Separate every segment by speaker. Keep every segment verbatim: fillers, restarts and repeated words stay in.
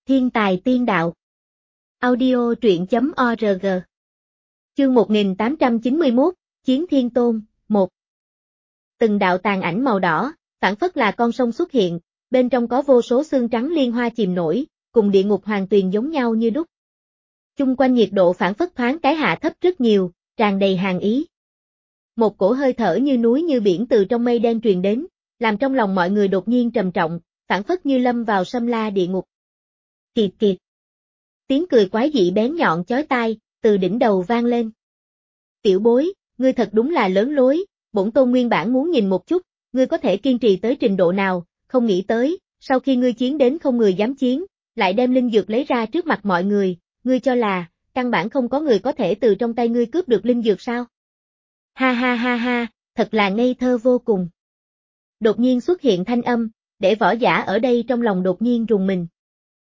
Speaker 1: Thiên tài tiên đạo. Audio truyện chấm org. Chương một nghìn tám trăm chín mươi mốt, Chiến Thiên Tôn, một. Từng đạo tàn ảnh màu đỏ, phảng phất là con sông xuất hiện, bên trong có vô số xương trắng liên hoa chìm nổi, cùng địa ngục hoàng tuyền giống nhau như đúc. Chung quanh nhiệt độ phảng phất thoáng cái hạ thấp rất nhiều, tràn đầy hàn ý. Một cổ hơi thở như núi như biển từ trong mây đen truyền đến, làm trong lòng mọi người đột nhiên trầm trọng, phảng phất như lâm vào xâm la địa ngục. Kiệt kiệt. Tiếng cười quái dị bén nhọn chói tai, từ đỉnh đầu vang lên. Tiểu bối, ngươi thật đúng là lớn lối, bổn tôn nguyên bản muốn nhìn một chút, ngươi có thể kiên trì tới trình độ nào, không nghĩ tới, sau khi ngươi chiến đến không người dám chiến, lại đem linh dược lấy ra trước mặt mọi người, ngươi cho là, căn bản không có người có thể từ trong tay ngươi cướp được linh dược sao? Ha ha ha ha, thật là ngây thơ vô cùng. Đột nhiên xuất hiện thanh âm, để võ giả ở đây trong lòng đột nhiên rùng mình.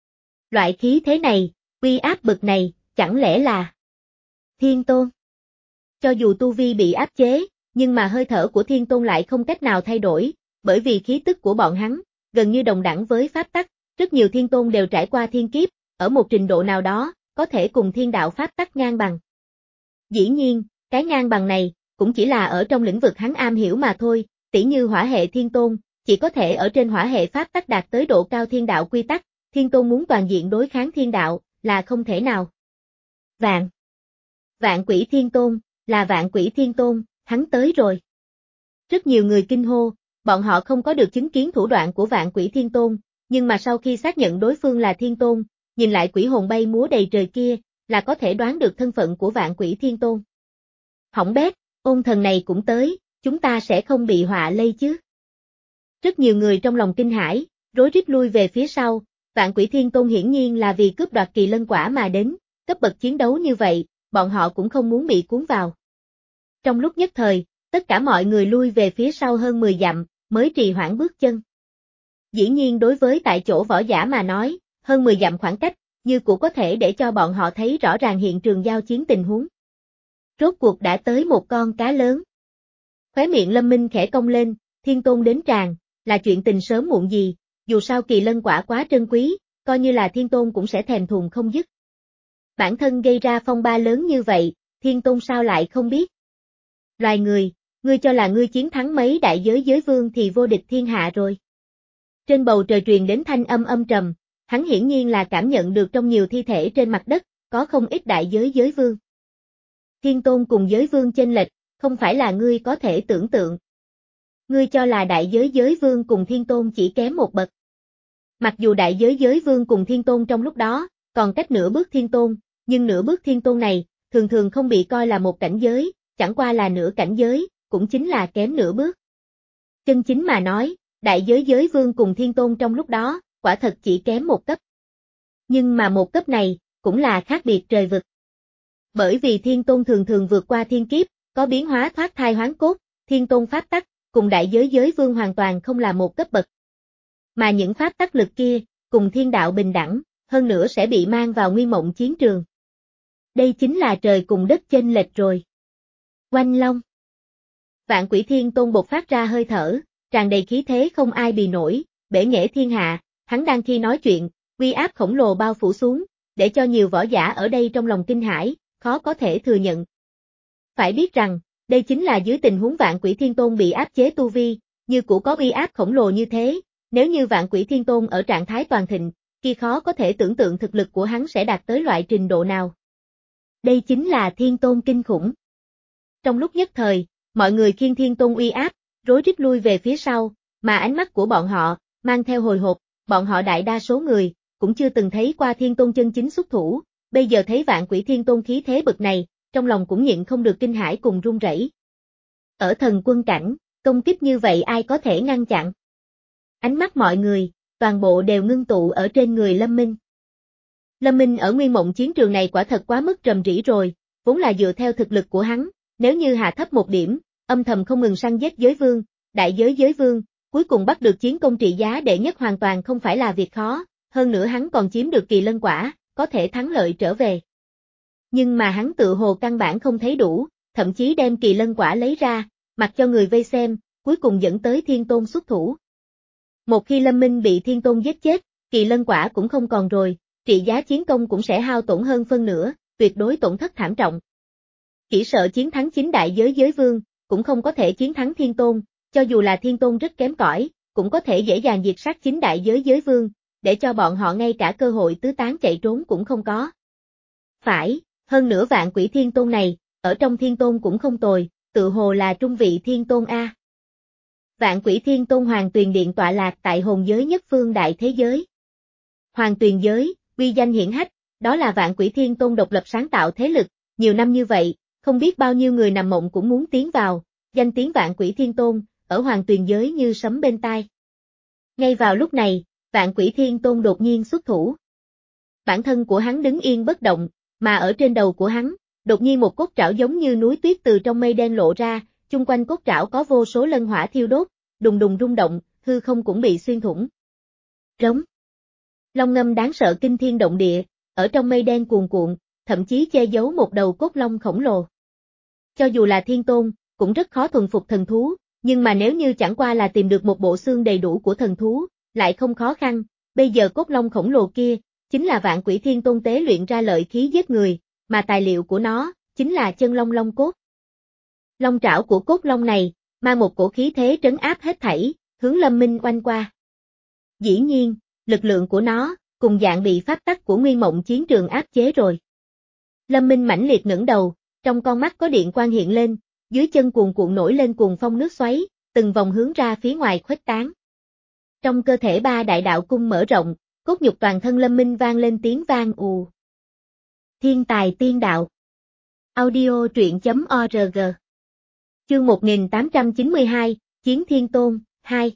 Speaker 1: Loại khí thế này, uy áp bực này, chẳng lẽ là Thiên Tôn? Cho dù tu vi bị áp chế, nhưng mà hơi thở của Thiên Tôn lại không cách nào thay đổi, bởi vì khí tức của bọn hắn, gần như đồng đẳng với pháp tắc, rất nhiều Thiên Tôn đều trải qua thiên kiếp, ở một trình độ nào đó, có thể cùng thiên đạo pháp tắc ngang bằng. Dĩ nhiên, cái ngang bằng này, cũng chỉ là ở trong lĩnh vực hắn am hiểu mà thôi, tỉ như hỏa hệ Thiên Tôn, chỉ có thể ở trên hỏa hệ pháp tắc đạt tới độ cao thiên đạo quy tắc, Thiên Tôn muốn toàn diện đối kháng thiên đạo, là không thể nào. Vạn. Vạn Quỷ Thiên Tôn, là Vạn Quỷ Thiên Tôn, hắn tới rồi. Rất nhiều người kinh hô, bọn họ không có được chứng kiến thủ đoạn của Vạn Quỷ Thiên Tôn, nhưng mà sau khi xác nhận đối phương là Thiên Tôn, nhìn lại quỷ hồn bay múa đầy trời kia, là có thể đoán được thân phận của Vạn Quỷ Thiên Tôn. Hỏng bét, ôn thần này cũng tới, chúng ta sẽ không bị họa lây chứ. Rất nhiều người trong lòng kinh hãi, rối rít lui về phía sau, Vạn Quỷ Thiên Tôn hiển nhiên là vì cướp đoạt kỳ lân quả mà đến, cấp bậc chiến đấu như vậy, bọn họ cũng không muốn bị cuốn vào. Trong lúc nhất thời, tất cả mọi người lui về phía sau hơn mười dặm, mới trì hoãn bước chân. Dĩ nhiên đối với tại chỗ võ giả mà nói, hơn mười dặm khoảng cách, như cũng có thể để cho bọn họ thấy rõ ràng hiện trường giao chiến tình huống. Rốt cuộc đã tới một con cá lớn. Khóe miệng Lâm Minh khẽ cong lên, Thiên Tôn đến tràng, là chuyện tình sớm muộn gì, dù sao kỳ lân quả quá trân quý, coi như là Thiên Tôn cũng sẽ thèm thuồng không dứt. Bản thân gây ra phong ba lớn như vậy, Thiên Tôn sao lại không biết? Loài người, ngươi cho là ngươi chiến thắng mấy đại giới giới vương thì vô địch thiên hạ rồi. Trên bầu trời truyền đến thanh âm âm trầm, hắn hiển nhiên là cảm nhận được trong nhiều thi thể trên mặt đất, có không ít đại giới giới vương. Thiên Tôn cùng giới vương chênh lệch, không phải là ngươi có thể tưởng tượng. Ngươi cho là đại giới giới vương cùng Thiên Tôn chỉ kém một bậc. Mặc dù đại giới giới vương cùng Thiên Tôn trong lúc đó, còn cách nửa bước Thiên Tôn, nhưng nửa bước Thiên Tôn này, thường thường không bị coi là một cảnh giới, chẳng qua là nửa cảnh giới, cũng chính là kém nửa bước. Chân chính mà nói, đại giới giới vương cùng Thiên Tôn trong lúc đó, quả thật chỉ kém một cấp. Nhưng mà một cấp này, cũng là khác biệt trời vực. Bởi vì Thiên Tôn thường thường vượt qua thiên kiếp, có biến hóa thoát thai hoán cốt, Thiên Tôn pháp tắc, cùng đại giới giới vương hoàn toàn không là một cấp bậc. Mà những pháp tắc lực kia, cùng thiên đạo bình đẳng, hơn nữa sẽ bị mang vào nguyên mộng chiến trường. Đây chính là trời cùng đất chênh lệch rồi. Oanh Long. Vạn Quỷ Thiên Tôn bộc phát ra hơi thở, tràn đầy khí thế không ai bì nổi, bể nghệ thiên hạ, hắn đang khi nói chuyện, uy áp khổng lồ bao phủ xuống, để cho nhiều võ giả ở đây trong lòng kinh hãi, khó có thể thừa nhận. Phải biết rằng, đây chính là dưới tình huống Vạn Quỷ Thiên Tôn bị áp chế tu vi, như cũ có uy áp khổng lồ như thế, nếu như Vạn Quỷ Thiên Tôn ở trạng thái toàn thịnh, khi khó có thể tưởng tượng thực lực của hắn sẽ đạt tới loại trình độ nào. Đây chính là Thiên Tôn kinh khủng. Trong lúc nhất thời, mọi người khiêng Thiên Tôn uy áp, rối rít lui về phía sau, mà ánh mắt của bọn họ, mang theo hồi hộp, bọn họ đại đa số người, cũng chưa từng thấy qua Thiên Tôn chân chính xuất thủ, bây giờ thấy Vạn Quỷ Thiên Tôn khí thế bực này, trong lòng cũng nhịn không được kinh hãi cùng run rẩy. Ở thần quân cảnh, công kích như vậy ai có thể ngăn chặn? Ánh mắt mọi người, toàn bộ đều ngưng tụ ở trên người Lâm Minh. Lâm Minh ở nguyên mộng chiến trường này quả thật quá mức trầm rĩ rồi, vốn là dựa theo thực lực của hắn, nếu như hạ thấp một điểm, âm thầm không ngừng săn giết giới vương, đại giới giới vương, cuối cùng bắt được chiến công trị giá đệ nhất hoàn toàn không phải là việc khó, hơn nữa hắn còn chiếm được kỳ lân quả, có thể thắng lợi trở về. Nhưng mà hắn tự hồ căn bản không thấy đủ, thậm chí đem kỳ lân quả lấy ra, mặc cho người vây xem, cuối cùng dẫn tới Thiên Tôn xuất thủ. Một khi Lâm Minh bị Thiên Tôn giết chết, kỳ lân quả cũng không còn rồi, trị giá chiến công cũng sẽ hao tổn hơn phân nửa, tuyệt đối tổn thất thảm trọng. Chỉ sợ chiến thắng chính đại giới giới vương, cũng không có thể chiến thắng thiên tôn, cho dù là thiên tôn rất kém cỏi, cũng có thể dễ dàng diệt sát chính đại giới giới vương, để cho bọn họ ngay cả cơ hội tứ tán chạy trốn cũng không có. Phải, hơn nữa vạn quỷ thiên tôn này, ở trong thiên tôn cũng không tồi, tự hồ là trung vị thiên tôn A. Vạn quỷ thiên tôn Hoàng Tuyền Điện tọa lạc tại hồn giới nhất phương đại thế giới. Hoàng Tuyền giới, uy danh hiển hách, đó là vạn quỷ thiên tôn độc lập sáng tạo thế lực, nhiều năm như vậy, không biết bao nhiêu người nằm mộng cũng muốn tiến vào, danh tiếng vạn quỷ thiên tôn, ở Hoàng Tuyền giới như sấm bên tai. Ngay vào lúc này, vạn quỷ thiên tôn đột nhiên xuất thủ. Bản thân của hắn đứng yên bất động, mà ở trên đầu của hắn, đột nhiên một cốt trảo giống như núi tuyết từ trong mây đen lộ ra, chung quanh cốt trảo có vô số lân hỏa thiêu đốt, đùng đùng rung động, hư không cũng bị xuyên thủng. Rống. Long ngâm đáng sợ kinh thiên động địa, ở trong mây đen cuồn cuộn, thậm chí che giấu một đầu cốt long khổng lồ. Cho dù là thiên tôn, cũng rất khó thuần phục thần thú, nhưng mà nếu như chẳng qua là tìm được một bộ xương đầy đủ của thần thú, lại không khó khăn, bây giờ cốt long khổng lồ kia, chính là vạn quỷ thiên tôn tế luyện ra lợi khí giết người, mà tài liệu của nó, chính là chân long long cốt. Long trảo của cốt long này, mang một cổ khí thế trấn áp hết thảy, hướng Lâm Minh oanh qua. Dĩ nhiên, lực lượng của nó, cùng dạng bị pháp tắc của nguyên mộng chiến trường áp chế rồi. Lâm Minh mãnh liệt ngẩng đầu, trong con mắt có điện quang hiện lên, dưới chân cuồn cuộn nổi lên cuồng phong nước xoáy, từng vòng hướng ra phía ngoài khuếch tán. Trong cơ thể ba đại đạo cung mở rộng, cốt nhục toàn thân Lâm Minh vang lên tiếng vang ù. Thiên tài tiên đạo. Audio truyện chấm org. Chương một nghìn tám trăm chín mươi hai, Chiến Thiên Tôn, hai.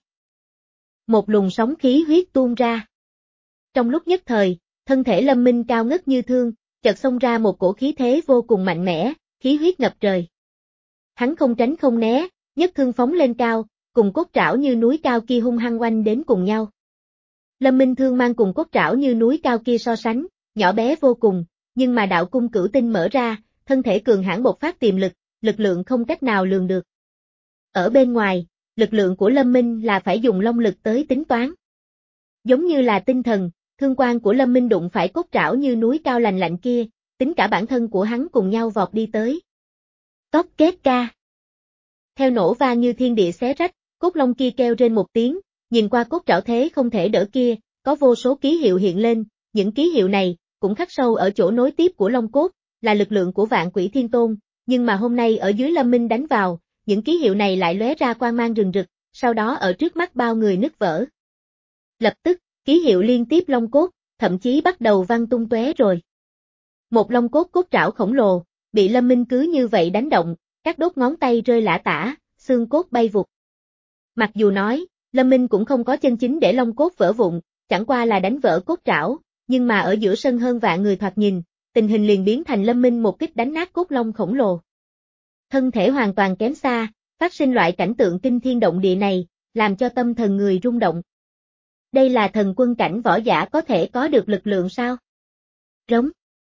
Speaker 1: Một luồng sóng khí huyết tuôn ra. Trong lúc nhất thời, thân thể Lâm Minh cao ngất như thương, chợt xông ra một cổ khí thế vô cùng mạnh mẽ, khí huyết ngập trời. Hắn không tránh không né, nhất thương phóng lên cao, cùng cốt trảo như núi cao kia hung hăng oanh đến cùng nhau. Lâm Minh thương mang cùng cốt trảo như núi cao kia so sánh, nhỏ bé vô cùng, nhưng mà đạo cung cửu tinh mở ra, thân thể cường hãn bộc phát tiềm lực, lực lượng không cách nào lường được. Ở bên ngoài, lực lượng của Lâm Minh là phải dùng long lực tới tính toán. Giống như là tinh thần, thương quang của Lâm Minh đụng phải cốt trảo như núi cao lành lạnh kia, tính cả bản thân của hắn cùng nhau vọt đi tới. Cóc kết ca. Theo nổ vang như thiên địa xé rách, cốt long kia kêu trên một tiếng, nhìn qua cốt trảo thế không thể đỡ kia, có vô số ký hiệu hiện lên, những ký hiệu này, cũng khắc sâu ở chỗ nối tiếp của long cốt, là lực lượng của vạn quỷ thiên tôn, nhưng mà hôm nay ở dưới Lâm Minh đánh vào, những ký hiệu này lại lóe ra quang mang rừng rực, sau đó ở trước mắt bao người nứt vỡ. Lập tức, ký hiệu liên tiếp long cốt, thậm chí bắt đầu văng tung tóe rồi. Một long cốt cốt trảo khổng lồ, bị Lâm Minh cứ như vậy đánh động, các đốt ngón tay rơi lả tả, xương cốt bay vụt. Mặc dù nói, Lâm Minh cũng không có chân chính để long cốt vỡ vụn, chẳng qua là đánh vỡ cốt trảo, nhưng mà ở giữa sân hơn vạn người thoạt nhìn, tình hình liền biến thành Lâm Minh một kích đánh nát cốt long khổng lồ. Thân thể hoàn toàn kém xa, phát sinh loại cảnh tượng kinh thiên động địa này, làm cho tâm thần người rung động. Đây là thần quân cảnh võ giả có thể có được lực lượng sao? Rống.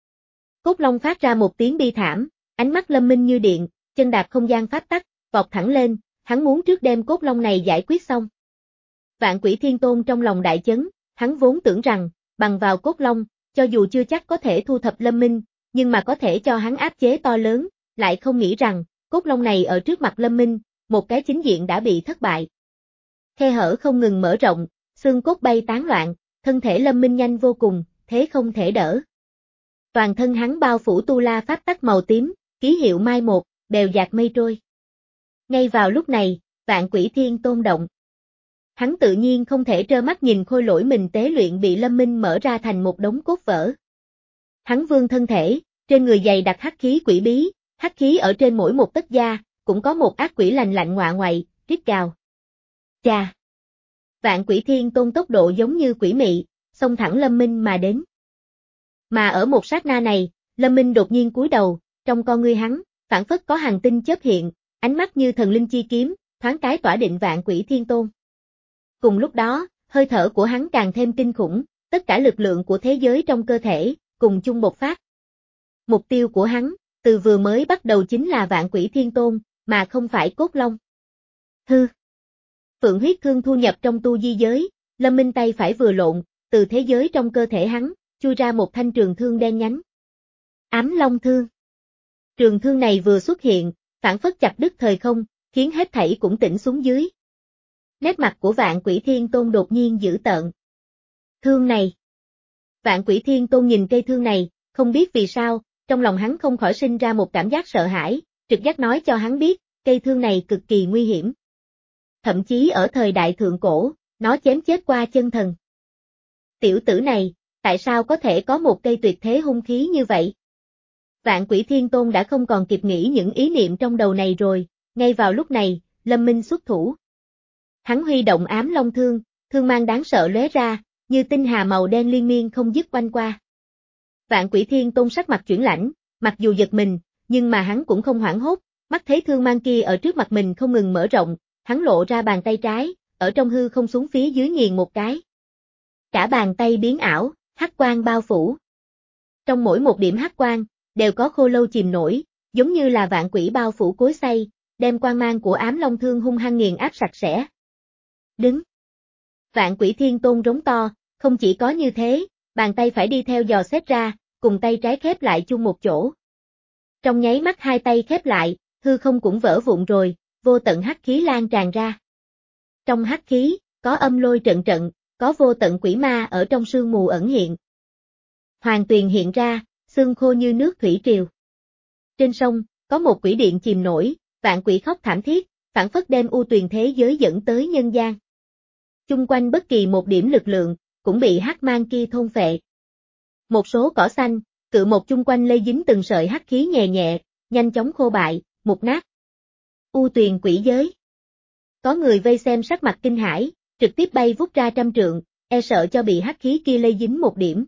Speaker 1: Cốt long phát ra một tiếng bi thảm, ánh mắt Lâm Minh như điện, chân đạp không gian pháp tắc, vọt thẳng lên, hắn muốn trước đem cốt long này giải quyết xong. Vạn quỷ thiên tôn trong lòng đại chấn, hắn vốn tưởng rằng, bằng vào cốt long, cho dù chưa chắc có thể thu thập Lâm Minh, nhưng mà có thể cho hắn áp chế to lớn, lại không nghĩ rằng, cốt long này ở trước mặt Lâm Minh, một cái chính diện đã bị thất bại. Khe hở không ngừng mở rộng, xương cốt bay tán loạn, thân thể Lâm Minh nhanh vô cùng, thế không thể đỡ. Toàn thân hắn bao phủ tu la pháp tắc màu tím, ký hiệu mai một, bèo dạt mây trôi. Ngay vào lúc này, vạn quỷ thiên tôn động. Hắn tự nhiên không thể trơ mắt nhìn khôi lỗi mình tế luyện bị Lâm Minh mở ra thành một đống cốt vỡ. Hắn vươn thân thể, trên người dày đặc hắc khí quỷ bí, hắc khí ở trên mỗi một tấc da, cũng có một ác quỷ lành lạnh ngọa ngoại, rít gào. Chà! Vạn quỷ thiên tôn tốc độ giống như quỷ mị, xông thẳng Lâm Minh mà đến. Mà ở một sát na này, Lâm Minh đột nhiên cúi đầu, trong con ngươi hắn, phảng phất có hàng tinh chớp hiện, ánh mắt như thần linh chi kiếm, thoáng cái tỏa định vạn quỷ thiên tôn. Cùng lúc đó, hơi thở của hắn càng thêm kinh khủng, tất cả lực lượng của thế giới trong cơ thể, cùng chung bộc phát. Mục tiêu của hắn, từ vừa mới bắt đầu chính là vạn quỷ thiên tôn, mà không phải cốt long. Hư! Phượng huyết thương thu nhập trong tu di giới, Lâm Minh tay phải vừa lộn, từ thế giới trong cơ thể hắn, chui ra một thanh trường thương đen nhánh. Ám Long Thương. Trường thương này vừa xuất hiện, phảng phất chặt đứt thời không, khiến hết thảy cũng tĩnh xuống dưới. Nét mặt của Vạn Quỷ Thiên Tôn đột nhiên dữ tợn. Thương này. Vạn Quỷ Thiên Tôn nhìn cây thương này, không biết vì sao, trong lòng hắn không khỏi sinh ra một cảm giác sợ hãi, trực giác nói cho hắn biết, cây thương này cực kỳ nguy hiểm. Thậm chí ở thời đại thượng cổ, nó chém chết qua chân thần. Tiểu tử này, tại sao có thể có một cây tuyệt thế hung khí như vậy? Vạn Quỷ Thiên Tôn đã không còn kịp nghĩ những ý niệm trong đầu này rồi, ngay vào lúc này, Lâm Minh xuất thủ. Hắn huy động Ám Long Thương, thương mang đáng sợ lóe ra, như tinh hà màu đen liên miên không dứt quanh qua. Vạn Quỷ Thiên Tôn sắc mặt chuyển lãnh, mặc dù giật mình, nhưng mà hắn cũng không hoảng hốt, mắt thấy thương mang kia ở trước mặt mình không ngừng mở rộng, hắn lộ ra bàn tay trái, ở trong hư không xuống phía dưới nghiền một cái. Cả bàn tay biến ảo, hắc quang bao phủ. Trong mỗi một điểm hắc quang, đều có khô lâu chìm nổi, giống như là vạn quỷ bao phủ cối xay, đem quang mang của Ám Long Thương hung hăng nghiền áp sạch sẽ. Đứng. Vạn Quỷ Thiên Tôn rống to, không chỉ có như thế, bàn tay phải đi theo dò xét ra, cùng tay trái khép lại chung một chỗ. Trong nháy mắt hai tay khép lại, hư không cũng vỡ vụn rồi, vô tận hắc khí lan tràn ra. Trong hắc khí, có âm lôi trận trận, có vô tận quỷ ma ở trong sương mù ẩn hiện. Hoàng tuyền hiện ra, xương khô như nước thủy triều. Trên sông, có một quỷ điện chìm nổi, vạn quỷ khóc thảm thiết, phảng phất đem u tuyền thế giới dẫn tới nhân gian. Chung quanh bất kỳ một điểm lực lượng, cũng bị hắc mang kia thôn phệ. Một số cỏ xanh, cự một chung quanh lây dính từng sợi hắc khí nhẹ nhẹ, nhanh chóng khô bại, mục nát. U tuyền quỷ giới. Có người vây xem sắc mặt kinh hãi, trực tiếp bay vút ra trăm trượng, e sợ cho bị hắc khí kia lây dính một điểm.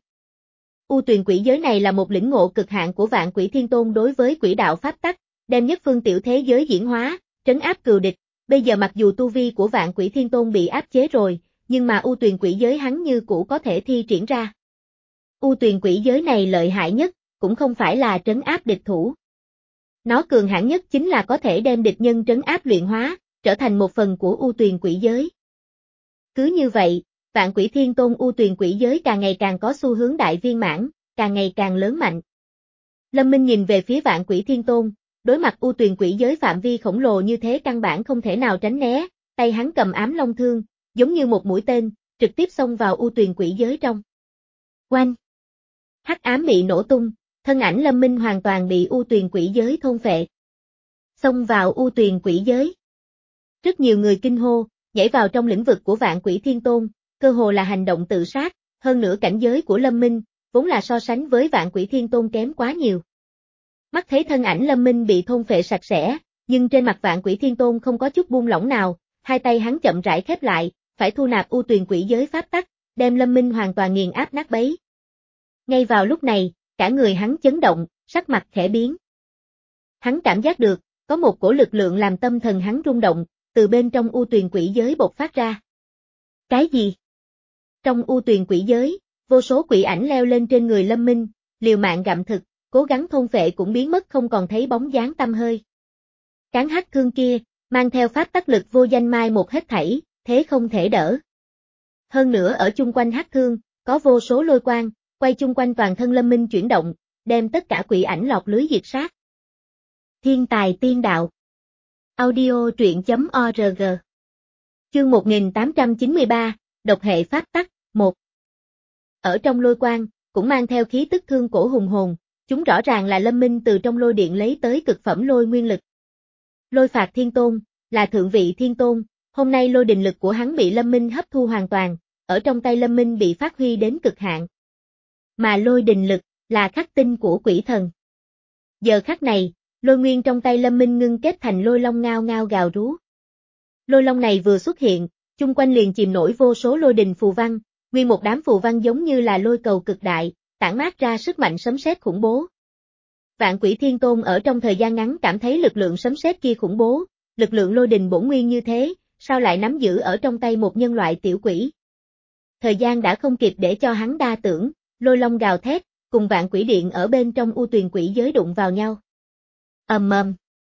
Speaker 1: U tuyền quỷ giới này là một lĩnh ngộ cực hạn của Vạn Quỷ Thiên Tôn đối với quỷ đạo pháp tắc, đem nhất phương tiểu thế giới diễn hóa, trấn áp cừu địch. Bây giờ mặc dù tu vi của Vạn Quỷ Thiên Tôn bị áp chế rồi, nhưng mà U tuyền quỷ giới hắn như cũ có thể thi triển ra. U tuyền quỷ giới này lợi hại nhất, cũng không phải là trấn áp địch thủ. Nó cường hãn nhất chính là có thể đem địch nhân trấn áp luyện hóa, trở thành một phần của U tuyền quỷ giới. Cứ như vậy, Vạn Quỷ Thiên Tôn U tuyền quỷ giới càng ngày càng có xu hướng đại viên mãn, càng ngày càng lớn mạnh. Lâm Minh nhìn về phía Vạn Quỷ Thiên Tôn, đối mặt U tuyền quỷ giới phạm vi khổng lồ như thế căn bản không thể nào tránh né, tay hắn cầm Ám Long Thương, giống như một mũi tên, trực tiếp xông vào U tuyền quỷ giới trong. Oanh! Hắc ám bị nổ tung, thân ảnh Lâm Minh hoàn toàn bị U tuyền quỷ giới thôn phệ. Xông vào U tuyền quỷ giới. Rất nhiều người kinh hô, nhảy vào trong lĩnh vực của Vạn Quỷ Thiên Tôn, cơ hồ là hành động tự sát, hơn nữa cảnh giới của Lâm Minh, vốn là so sánh với Vạn Quỷ Thiên Tôn kém quá nhiều. Mắt thấy thân ảnh Lâm Minh bị thôn phệ sạch sẽ, nhưng trên mặt Vạn Quỷ Thiên Tôn không có chút buông lỏng nào, hai tay hắn chậm rãi khép lại, phải thu nạp U tuyền quỷ giới pháp tắc, đem Lâm Minh hoàn toàn nghiền áp nát bấy. Ngay vào lúc này, cả người hắn chấn động, sắc mặt khẽ biến. Hắn cảm giác được, có một cổ lực lượng làm tâm thần hắn rung động, từ bên trong U tuyền quỷ giới bộc phát ra. Cái gì? Trong U tuyền quỷ giới, vô số quỷ ảnh leo lên trên người Lâm Minh, liều mạng gặm thực, cố gắng thôn phệ cũng biến mất không còn thấy bóng dáng tăm hơi. Cán hắc thương kia, mang theo pháp tắc lực vô danh mai một hết thảy, thế không thể đỡ. Hơn nữa ở chung quanh hắc thương, có vô số lôi quang, quay chung quanh toàn thân Lâm Minh chuyển động, đem tất cả quỷ ảnh lọt lưới diệt sát. Thiên tài tiên đạo. Audio truyện chấm org. Chương một nghìn tám trăm chín mươi ba, độc hệ pháp tắc, một. Ở trong lôi quang, cũng mang theo khí tức thương cổ hùng hồn, chúng rõ ràng là Lâm Minh từ trong lôi điện lấy tới cực phẩm lôi nguyên lực. Lôi phạt thiên tôn, là thượng vị thiên tôn, hôm nay lôi đình lực của hắn bị Lâm Minh hấp thu hoàn toàn, ở trong tay Lâm Minh bị phát huy đến cực hạn. Mà lôi đình lực, là khắc tinh của quỷ thần. Giờ khắc này, lôi nguyên trong tay Lâm Minh ngưng kết thành lôi long ngao ngao gào rú. Lôi long này vừa xuất hiện, chung quanh liền chìm nổi vô số lôi đình phù văn, nguyên một đám phù văn giống như là lôi cầu cực đại, tản mát ra sức mạnh sấm sét khủng bố. Vạn Quỷ Thiên Tôn ở trong thời gian ngắn cảm thấy lực lượng sấm sét kia khủng bố, lực lượng lôi đình bổn nguyên như thế, sao lại nắm giữ ở trong tay một nhân loại tiểu quỷ. Thời gian đã không kịp để cho hắn đa tưởng, lôi long gào thét, cùng Vạn Quỷ Điện ở bên trong U tuyền quỷ giới đụng vào nhau. Ầm ầm.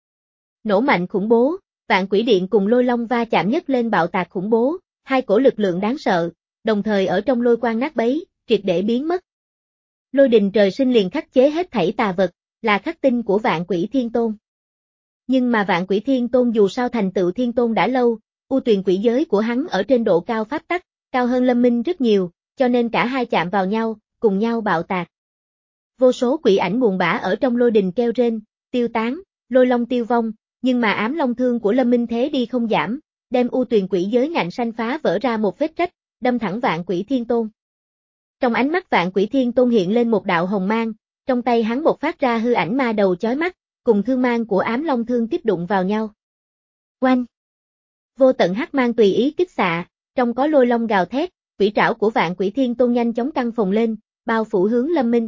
Speaker 1: Nổ mạnh khủng bố, Vạn Quỷ Điện cùng lôi long va chạm nhất lên bạo tạc khủng bố, hai cổ lực lượng đáng sợ, đồng thời ở trong lôi quang nát bấy, triệt để biến mất. Lôi đình trời sinh liền khắc chế hết thảy tà vật, là khắc tinh của Vạn Quỷ Thiên Tôn. Nhưng mà Vạn Quỷ Thiên Tôn dù sao thành tựu Thiên Tôn đã lâu, u tuyền quỷ giới của hắn ở trên độ cao pháp tắc, cao hơn Lâm Minh rất nhiều, cho nên cả hai chạm vào nhau, cùng nhau bạo tạc. Vô số quỷ ảnh buồn bã ở trong lôi đình kêu rên, tiêu tán, lôi long tiêu vong, nhưng mà ám long thương của Lâm Minh thế đi không giảm, đem u tuyền quỷ giới ngạnh xanh phá vỡ ra một vết rách, đâm thẳng Vạn Quỷ Thiên Tôn. Trong ánh mắt Vạn Quỷ Thiên Tôn hiện lên một đạo hồng mang, trong tay hắn bộc phát ra hư ảnh ma đầu chói mắt, cùng thương mang của ám long thương tiếp đụng vào nhau. Oanh! Vô tận hắc mang tùy ý kích xạ, trong có lôi long gào thét, quỷ trảo của Vạn Quỷ Thiên Tôn nhanh chóng căng phồng lên, bao phủ hướng Lâm Minh.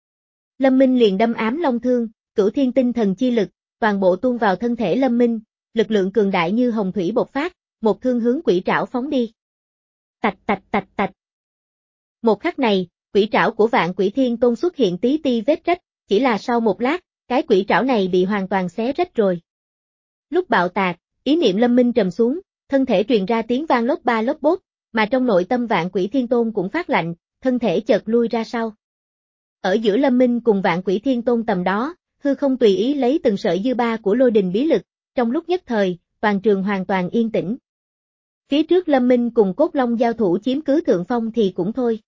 Speaker 1: Lâm Minh liền đâm ám long thương, cửu thiên tinh thần chi lực, toàn bộ tuôn vào thân thể Lâm Minh, lực lượng cường đại như hồng thủy bộc phát, một thương hướng quỷ trảo phóng đi. Tạch tạch tạch tạch. Một khắc này, quỷ trảo của Vạn Quỷ Thiên Tôn xuất hiện tí ti vết rách, chỉ là sau một lát, cái quỷ trảo này bị hoàn toàn xé rách rồi. Lúc bạo tạc, ý niệm Lâm Minh trầm xuống, thân thể truyền ra tiếng vang lốp ba lốp bốt, mà trong nội tâm Vạn Quỷ Thiên Tôn cũng phát lạnh, thân thể chợt lui ra sau. Ở giữa Lâm Minh cùng Vạn Quỷ Thiên Tôn tầm đó, hư không tùy ý lấy từng sợi dư ba của lôi đình bí lực, trong lúc nhất thời, toàn trường hoàn toàn yên tĩnh. Phía trước Lâm Minh cùng Cốt Long giao thủ chiếm cứ thượng phong thì cũng thôi.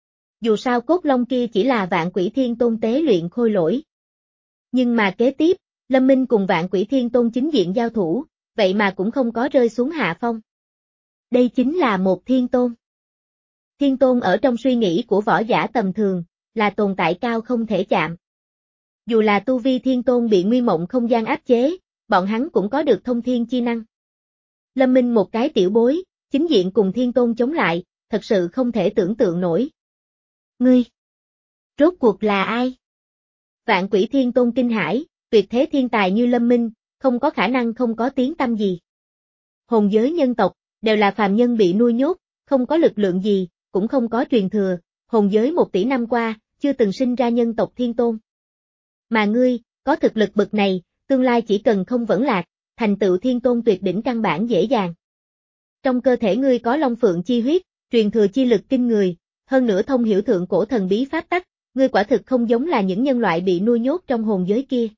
Speaker 1: Dù sao Cốt Long kia chỉ là Vạn Quỷ Thiên Tôn tế luyện khôi lỗi. Nhưng mà kế tiếp, Lâm Minh cùng Vạn Quỷ Thiên Tôn chính diện giao thủ, vậy mà cũng không có rơi xuống hạ phong. Đây chính là một Thiên Tôn. Thiên Tôn ở trong suy nghĩ của võ giả tầm thường, là tồn tại cao không thể chạm. Dù là tu vi Thiên Tôn bị nguyên mộng không gian áp chế, bọn hắn cũng có được thông thiên chi năng. Lâm Minh một cái tiểu bối, chính diện cùng Thiên Tôn chống lại, thật sự không thể tưởng tượng nổi. Ngươi! Rốt cuộc là ai? Vạn Quỷ Thiên Tôn kinh hãi, tuyệt thế thiên tài như Lâm Minh, không có khả năng không có tiếng tăm gì. Hồn giới nhân tộc, đều là phàm nhân bị nuôi nhốt, không có lực lượng gì, cũng không có truyền thừa, hồn giới một tỷ năm qua, chưa từng sinh ra nhân tộc Thiên Tôn. Mà ngươi, có thực lực bậc này, tương lai chỉ cần không vẫn lạc, thành tựu Thiên Tôn tuyệt đỉnh căn bản dễ dàng. Trong cơ thể ngươi có Long Phượng chi huyết, truyền thừa chi lực kinh người, hơn nữa thông hiểu thượng cổ thần bí pháp tắc, ngươi quả thực không giống là những nhân loại bị nuôi nhốt trong hồn giới kia.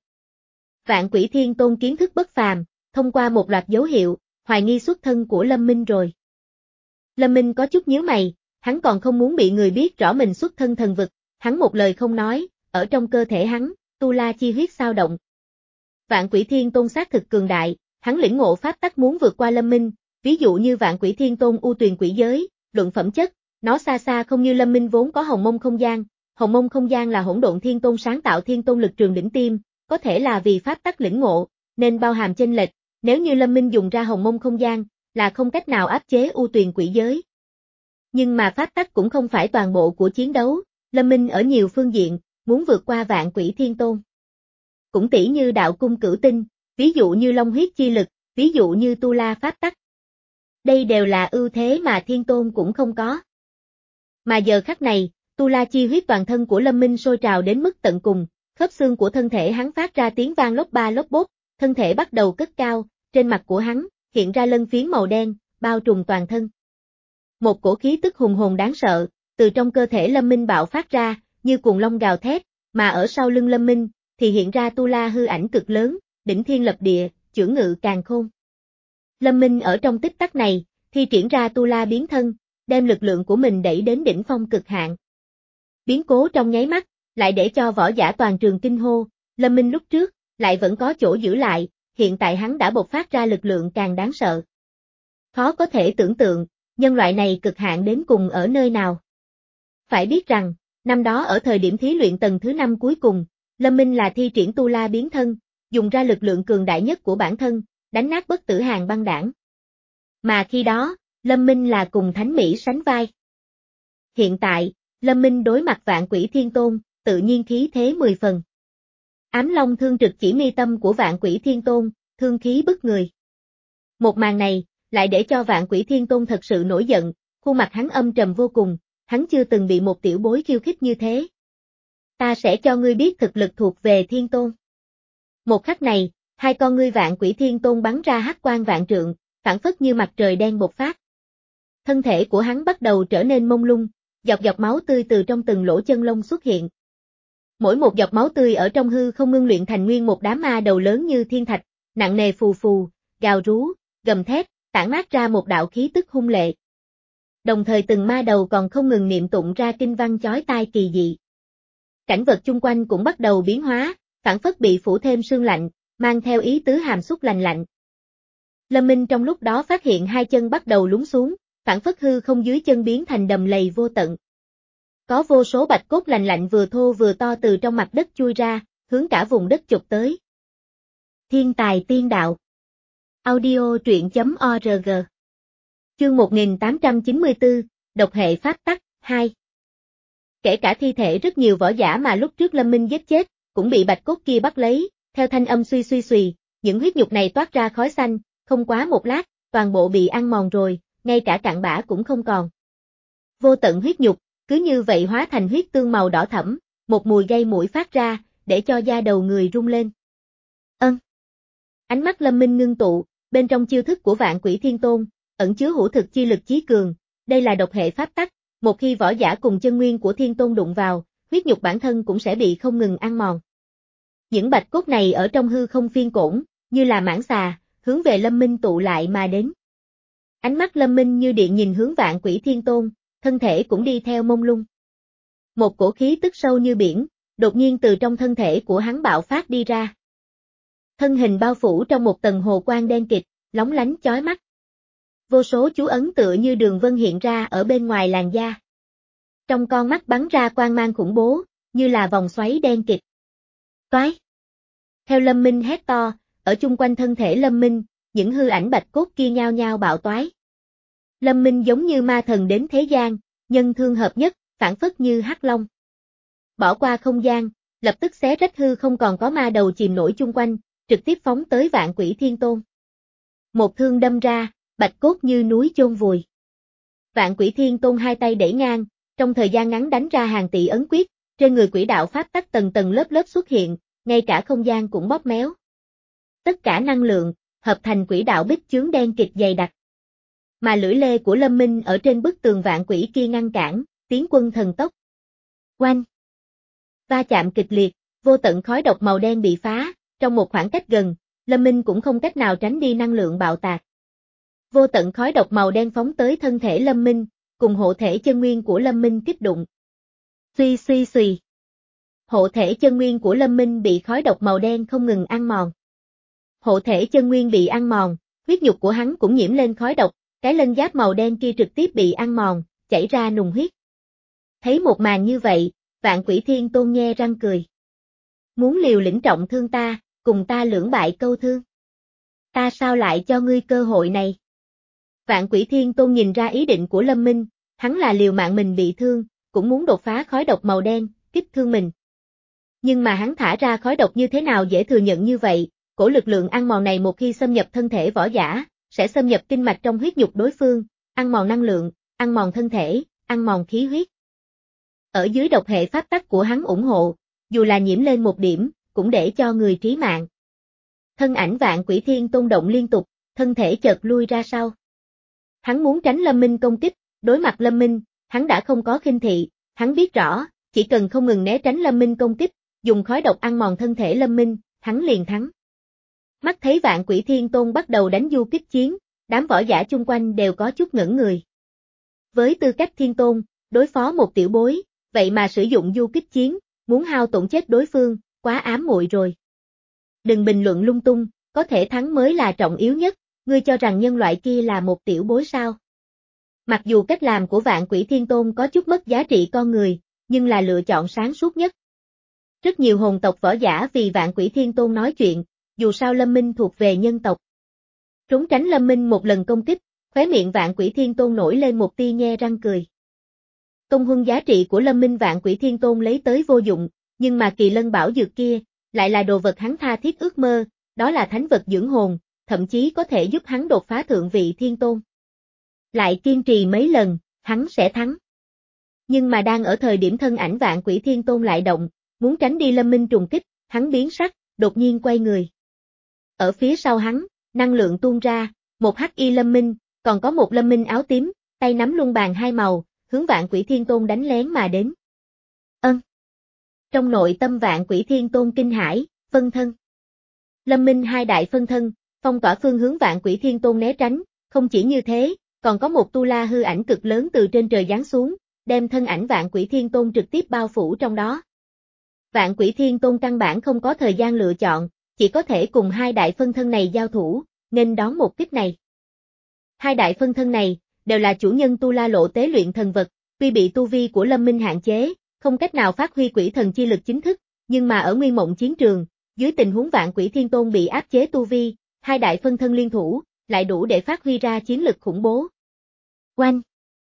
Speaker 1: Vạn Quỷ Thiên Tôn kiến thức bất phàm, thông qua một loạt dấu hiệu, hoài nghi xuất thân của Lâm Minh rồi. Lâm Minh có chút nhíu mày, hắn còn không muốn bị người biết rõ mình xuất thân thần vực, hắn một lời không nói, ở trong cơ thể hắn, tu la chi huyết sao động. Vạn Quỷ Thiên Tôn xác thực cường đại, hắn lĩnh ngộ pháp tắc muốn vượt qua Lâm Minh, ví dụ như Vạn Quỷ Thiên Tôn u tuyền quỷ giới, luận phẩm chất, nó xa xa không như Lâm Minh vốn có hồng mông không gian, hồng mông không gian là hỗn độn Thiên Tôn sáng tạo Thiên Tôn lực trường đỉnh tim, có thể là vì pháp tắc lĩnh ngộ, nên bao hàm chênh lệch, nếu như Lâm Minh dùng ra hồng mông không gian, là không cách nào áp chế u tuyền quỷ giới. Nhưng mà pháp tắc cũng không phải toàn bộ của chiến đấu, Lâm Minh ở nhiều phương diện, muốn vượt qua Vạn Quỷ Thiên Tôn. Cũng tỷ như đạo cung cửu tinh, ví dụ như long huyết chi lực, ví dụ như tu la pháp tắc. Đây đều là ưu thế mà Thiên Tôn cũng không có. Mà giờ khắc này, tu la chi huyết toàn thân của Lâm Minh sôi trào đến mức tận cùng, khớp xương của thân thể hắn phát ra tiếng vang lốp ba lốp bốt, thân thể bắt đầu cất cao, trên mặt của hắn, hiện ra lân phiến màu đen, bao trùm toàn thân. Một cổ khí tức hùng hồn đáng sợ, từ trong cơ thể Lâm Minh bạo phát ra, như cuồng long gào thét, mà ở sau lưng Lâm Minh, thì hiện ra tu la hư ảnh cực lớn, đỉnh thiên lập địa, chưởng ngự càn khôn. Lâm Minh ở trong tích tắc này, thi triển ra tu la biến thân, đem lực lượng của mình đẩy đến đỉnh phong cực hạn. Biến cố trong nháy mắt, lại để cho võ giả toàn trường kinh hô, Lâm Minh lúc trước, lại vẫn có chỗ giữ lại, hiện tại hắn đã bộc phát ra lực lượng càng đáng sợ. Khó có thể tưởng tượng, nhân loại này cực hạn đến cùng ở nơi nào. Phải biết rằng, năm đó ở thời điểm thí luyện tầng thứ năm cuối cùng, Lâm Minh là thi triển tu la biến thân, dùng ra lực lượng cường đại nhất của bản thân, đánh nát bất tử hàng băng đảng. Mà khi đó, Lâm Minh là cùng Thánh Mỹ sánh vai. Hiện tại, Lâm Minh đối mặt Vạn Quỷ Thiên Tôn, tự nhiên khí thế mười phần. Ám long thương trực chỉ mi tâm của Vạn Quỷ Thiên Tôn, thương khí bức người. Một màn này, lại để cho Vạn Quỷ Thiên Tôn thật sự nổi giận, khuôn mặt hắn âm trầm vô cùng, hắn chưa từng bị một tiểu bối khiêu khích như thế. Ta sẽ cho ngươi biết thực lực thuộc về Thiên Tôn. Một khắc này, hai con ngươi Vạn Quỷ Thiên Tôn bắn ra hắc quang vạn trượng, phản phất như mặt trời đen bộc phát. Thân thể của hắn bắt đầu trở nên mông lung, dọc dọc máu tươi từ trong từng lỗ chân lông xuất hiện, Mỗi một giọt máu tươi ở trong hư không ngưng luyện thành nguyên một đám ma đầu lớn như thiên thạch, nặng nề phù phù, gào rú, gầm thét, tản mát ra một đạo khí tức hung lệ. Đồng thời từng ma đầu còn không ngừng niệm tụng ra kinh văn chói tai kỳ dị. Cảnh vật chung quanh cũng bắt đầu biến hóa, phảng phất bị phủ thêm sương lạnh, mang theo ý tứ hàm xúc lành lạnh. Lâm Minh trong lúc đó phát hiện hai chân bắt đầu lún xuống, phảng phất hư không dưới chân biến thành đầm lầy vô tận. Có vô số bạch cốt lành lạnh vừa thô vừa to từ trong mặt đất chui ra, hướng cả vùng đất chụp tới. Thiên tài tiên đạo. Audio truyện chấm org. Chương một nghìn tám trăm chín mươi tư, độc hệ pháp tắc, hai. Kể cả thi thể rất nhiều võ giả mà lúc trước Lâm Minh giết chết, cũng bị bạch cốt kia bắt lấy, theo thanh âm suy suy xùy, những huyết nhục này toát ra khói xanh, không quá một lát, toàn bộ bị ăn mòn rồi, ngay cả cặn bã cũng không còn. Vô tận huyết nhục, cứ như vậy hóa thành huyết tương màu đỏ thẫm, một mùi gây mũi phát ra, để cho da đầu người rung lên. Ân. Ánh mắt Lâm Minh ngưng tụ, bên trong chiêu thức của Vạn Quỷ Thiên Tôn, ẩn chứa hữu thực chi lực chí cường, đây là độc hệ pháp tắc, một khi võ giả cùng chân nguyên của Thiên Tôn đụng vào, huyết nhục bản thân cũng sẽ bị không ngừng ăn mòn. Những bạch cốt này ở trong hư không phiên cổn, như là mãng xà, hướng về Lâm Minh tụ lại mà đến. Ánh mắt Lâm Minh như điện nhìn hướng Vạn Quỷ Thiên Tôn, thân thể cũng đi theo mông lung. Một cổ khí tức sâu như biển, đột nhiên từ trong thân thể của hắn bạo phát đi ra. Thân hình bao phủ trong một tầng hồ quang đen kịt, lóng lánh chói mắt. Vô số chú ấn tựa như đường vân hiện ra ở bên ngoài làn da. Trong con mắt bắn ra quang mang khủng bố, như là vòng xoáy đen kịt. Toái! Theo Lâm Minh hét to, ở chung quanh thân thể Lâm Minh, những hư ảnh bạch cốt kia nhao nhao bạo toái. Lâm Minh giống như ma thần đến thế gian, nhân thương hợp nhất, phản phất như hắc long. Bỏ qua không gian, lập tức xé rách hư không còn có ma đầu chìm nổi chung quanh, trực tiếp phóng tới Vạn Quỷ Thiên Tôn. Một thương đâm ra, bạch cốt như núi chôn vùi. Vạn Quỷ Thiên Tôn hai tay đẩy ngang, trong thời gian ngắn đánh ra hàng tỷ ấn quyết, trên người quỷ đạo pháp tắc tầng tầng lớp lớp xuất hiện, ngay cả không gian cũng bóp méo. Tất cả năng lượng, hợp thành quỷ đạo bích chướng đen kịt dày đặc. Mà lưỡi lê của Lâm Minh ở trên bức tường vạn quỷ kia ngăn cản, tiến quân thần tốc. Oanh! Va chạm kịch liệt, vô tận khói độc màu đen bị phá, trong một khoảng cách gần, Lâm Minh cũng không cách nào tránh đi năng lượng bạo tạc. Vô tận khói độc màu đen phóng tới thân thể Lâm Minh, cùng hộ thể chân nguyên của Lâm Minh kích đụng. Suy suy suy. Hộ thể chân nguyên của Lâm Minh bị khói độc màu đen không ngừng ăn mòn. Hộ thể chân nguyên bị ăn mòn, huyết nhục của hắn cũng nhiễm lên khói độc, cái lân giáp màu đen kia trực tiếp bị ăn mòn, chảy ra nùng huyết. Thấy một màn như vậy, Vạn Quỷ Thiên Tôn nhe răng cười. Muốn liều lĩnh trọng thương ta, cùng ta lưỡng bại câu thương. Ta sao lại cho ngươi cơ hội này? Vạn Quỷ Thiên Tôn nhìn ra ý định của Lâm Minh, hắn là liều mạng mình bị thương, cũng muốn đột phá khói độc màu đen, kích thương mình. Nhưng mà hắn thả ra khói độc như thế nào dễ thừa nhận như vậy, cổ lực lượng ăn mòn này một khi xâm nhập thân thể võ giả, sẽ xâm nhập kinh mạch trong huyết nhục đối phương, ăn mòn năng lượng, ăn mòn thân thể, ăn mòn khí huyết. Ở dưới độc hệ pháp tắc của hắn ủng hộ, dù là nhiễm lên một điểm, cũng để cho người trí mạng. Thân ảnh Vạn Quỷ Thiên Tôn động liên tục, thân thể chợt lui ra sau. Hắn muốn tránh Lâm Minh công kích, đối mặt Lâm Minh, hắn đã không có khinh thị, hắn biết rõ, chỉ cần không ngừng né tránh Lâm Minh công kích, dùng khói độc ăn mòn thân thể Lâm Minh, hắn liền thắng. Mắt thấy Vạn Quỷ Thiên Tôn bắt đầu đánh du kích chiến, đám võ giả chung quanh đều có chút ngẩn người. Với tư cách Thiên Tôn, đối phó một tiểu bối, vậy mà sử dụng du kích chiến, muốn hao tổn chết đối phương, quá ám muội rồi. Đừng bình luận lung tung, có thể thắng mới là trọng yếu nhất, ngươi cho rằng nhân loại kia là một tiểu bối sao? Mặc dù cách làm của Vạn Quỷ Thiên Tôn có chút mất giá trị con người, nhưng là lựa chọn sáng suốt nhất. Rất nhiều hồn tộc võ giả vì Vạn Quỷ Thiên Tôn nói chuyện, dù sao Lâm Minh thuộc về nhân tộc. Trốn tránh Lâm Minh một lần công kích, khóe miệng Vạn Quỷ Thiên Tôn nổi lên một tia nhe răng cười. Công huân giá trị của Lâm Minh Vạn Quỷ Thiên Tôn lấy tới vô dụng, nhưng mà kỳ lân bảo dược kia, lại là đồ vật hắn tha thiết ước mơ, đó là thánh vật dưỡng hồn, thậm chí có thể giúp hắn đột phá thượng vị Thiên Tôn. Lại kiên trì mấy lần, hắn sẽ thắng. Nhưng mà đang ở thời điểm thân ảnh Vạn Quỷ Thiên Tôn lại động, muốn tránh đi Lâm Minh trùng kích, hắn biến sắc, đột nhiên quay người. Ở phía sau hắn, năng lượng tuôn ra, một hắc y Lâm Minh, còn có một Lâm Minh áo tím, tay nắm luân bàn hai màu, hướng Vạn Quỷ Thiên Tôn đánh lén mà đến. Ân. Trong nội tâm Vạn Quỷ Thiên Tôn kinh hãi, phân thân. Lâm Minh hai đại phân thân, phong tỏa phương hướng Vạn Quỷ Thiên Tôn né tránh, không chỉ như thế, còn có một tu la hư ảnh cực lớn từ trên trời giáng xuống, đem thân ảnh Vạn Quỷ Thiên Tôn trực tiếp bao phủ trong đó. Vạn Quỷ Thiên Tôn căn bản không có thời gian lựa chọn, chỉ có thể cùng hai đại phân thân này giao thủ, nên đón một kích này. Hai đại phân thân này, đều là chủ nhân tu la lộ tế luyện thần vật, tuy bị tu vi của Lâm Minh hạn chế, không cách nào phát huy quỷ thần chi lực chính thức, nhưng mà ở Nguyên Mộng chiến trường, dưới tình huống Vạn Quỷ Thiên Tôn bị áp chế tu vi, hai đại phân thân liên thủ, lại đủ để phát huy ra chiến lực khủng bố. Oanh!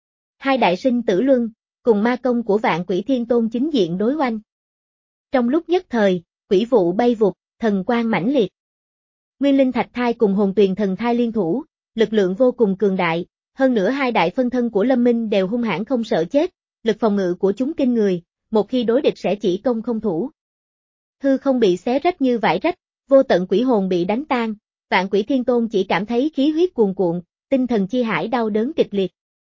Speaker 1: Hai đại sinh tử luân, cùng ma công của Vạn Quỷ Thiên Tôn chính diện đối oanh. Trong lúc nhất thời, quỷ vụ bay vụt, thần quang mãnh liệt. Nguyên linh thạch thai cùng hồn tuyền thần thai liên thủ, lực lượng vô cùng cường đại, hơn nữa hai đại phân thân của Lâm Minh đều hung hãn không sợ chết, lực phòng ngự của chúng kinh người, một khi đối địch sẽ chỉ công không thủ. Hư không bị xé rách như vải rách, vô tận quỷ hồn bị đánh tan, Vạn Quỷ Thiên Tôn chỉ cảm thấy khí huyết cuồn cuộn, tinh thần chi hải đau đớn kịch liệt.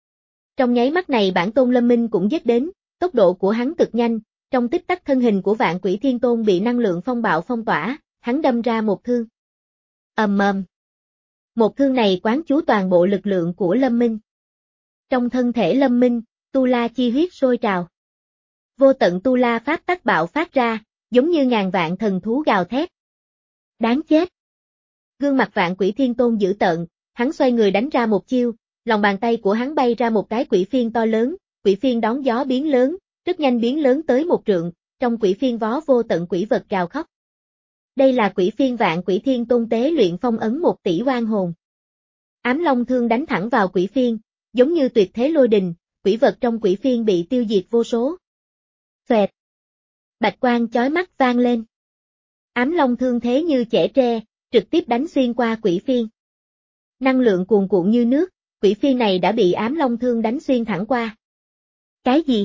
Speaker 1: Trong nháy mắt này bản tôn Lâm Minh cũng giết đến, tốc độ của hắn cực nhanh, trong tích tắc thân hình của Vạn Quỷ Thiên Tôn bị năng lượng phong bạo phong tỏa, hắn đâm ra một thương. Ầm ầm. Một thương này quán trú toàn bộ lực lượng của Lâm Minh. Trong thân thể Lâm Minh, tu la chi huyết sôi trào. Vô tận tu la pháp tắc bạo phát ra, giống như ngàn vạn thần thú gào thét. Đáng chết. Gương mặt Vạn Quỷ Thiên Tôn dữ tợn, hắn xoay người đánh ra một chiêu, lòng bàn tay của hắn bay ra một cái quỷ phiên to lớn, quỷ phiên đón gió biến lớn, rất nhanh biến lớn tới một trượng, trong quỷ phiên vó vô tận quỷ vật gào khóc. Đây là quỷ phiên Vạn Quỷ Thiên Tôn tế luyện phong ấn một tỷ oan hồn. Ám long thương đánh thẳng vào quỷ phiên, giống như tuyệt thế lôi đình, quỷ vật trong quỷ phiên bị tiêu diệt vô số. Xoẹt. Bạch quang chói mắt vang lên. Ám long thương thế như chẻ tre, trực tiếp đánh xuyên qua quỷ phiên. Năng lượng cuồn cuộn như nước, quỷ phiên này đã bị ám long thương đánh xuyên thẳng qua. Cái gì?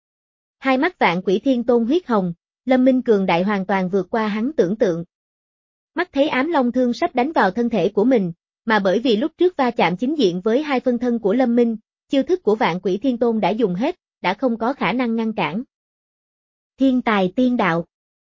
Speaker 1: Hai mắt Vạn Quỷ Thiên Tôn huyết hồng, Lâm Minh cường đại hoàn toàn vượt qua hắn tưởng tượng. Mắt thấy ám long thương sắp đánh vào thân thể của mình, mà bởi vì lúc trước va chạm chính diện với hai phân thân của Lâm Minh, chiêu thức của Vạn Quỷ Thiên Tôn đã dùng hết, đã không có khả năng ngăn cản. Thiên tài tiên đạo.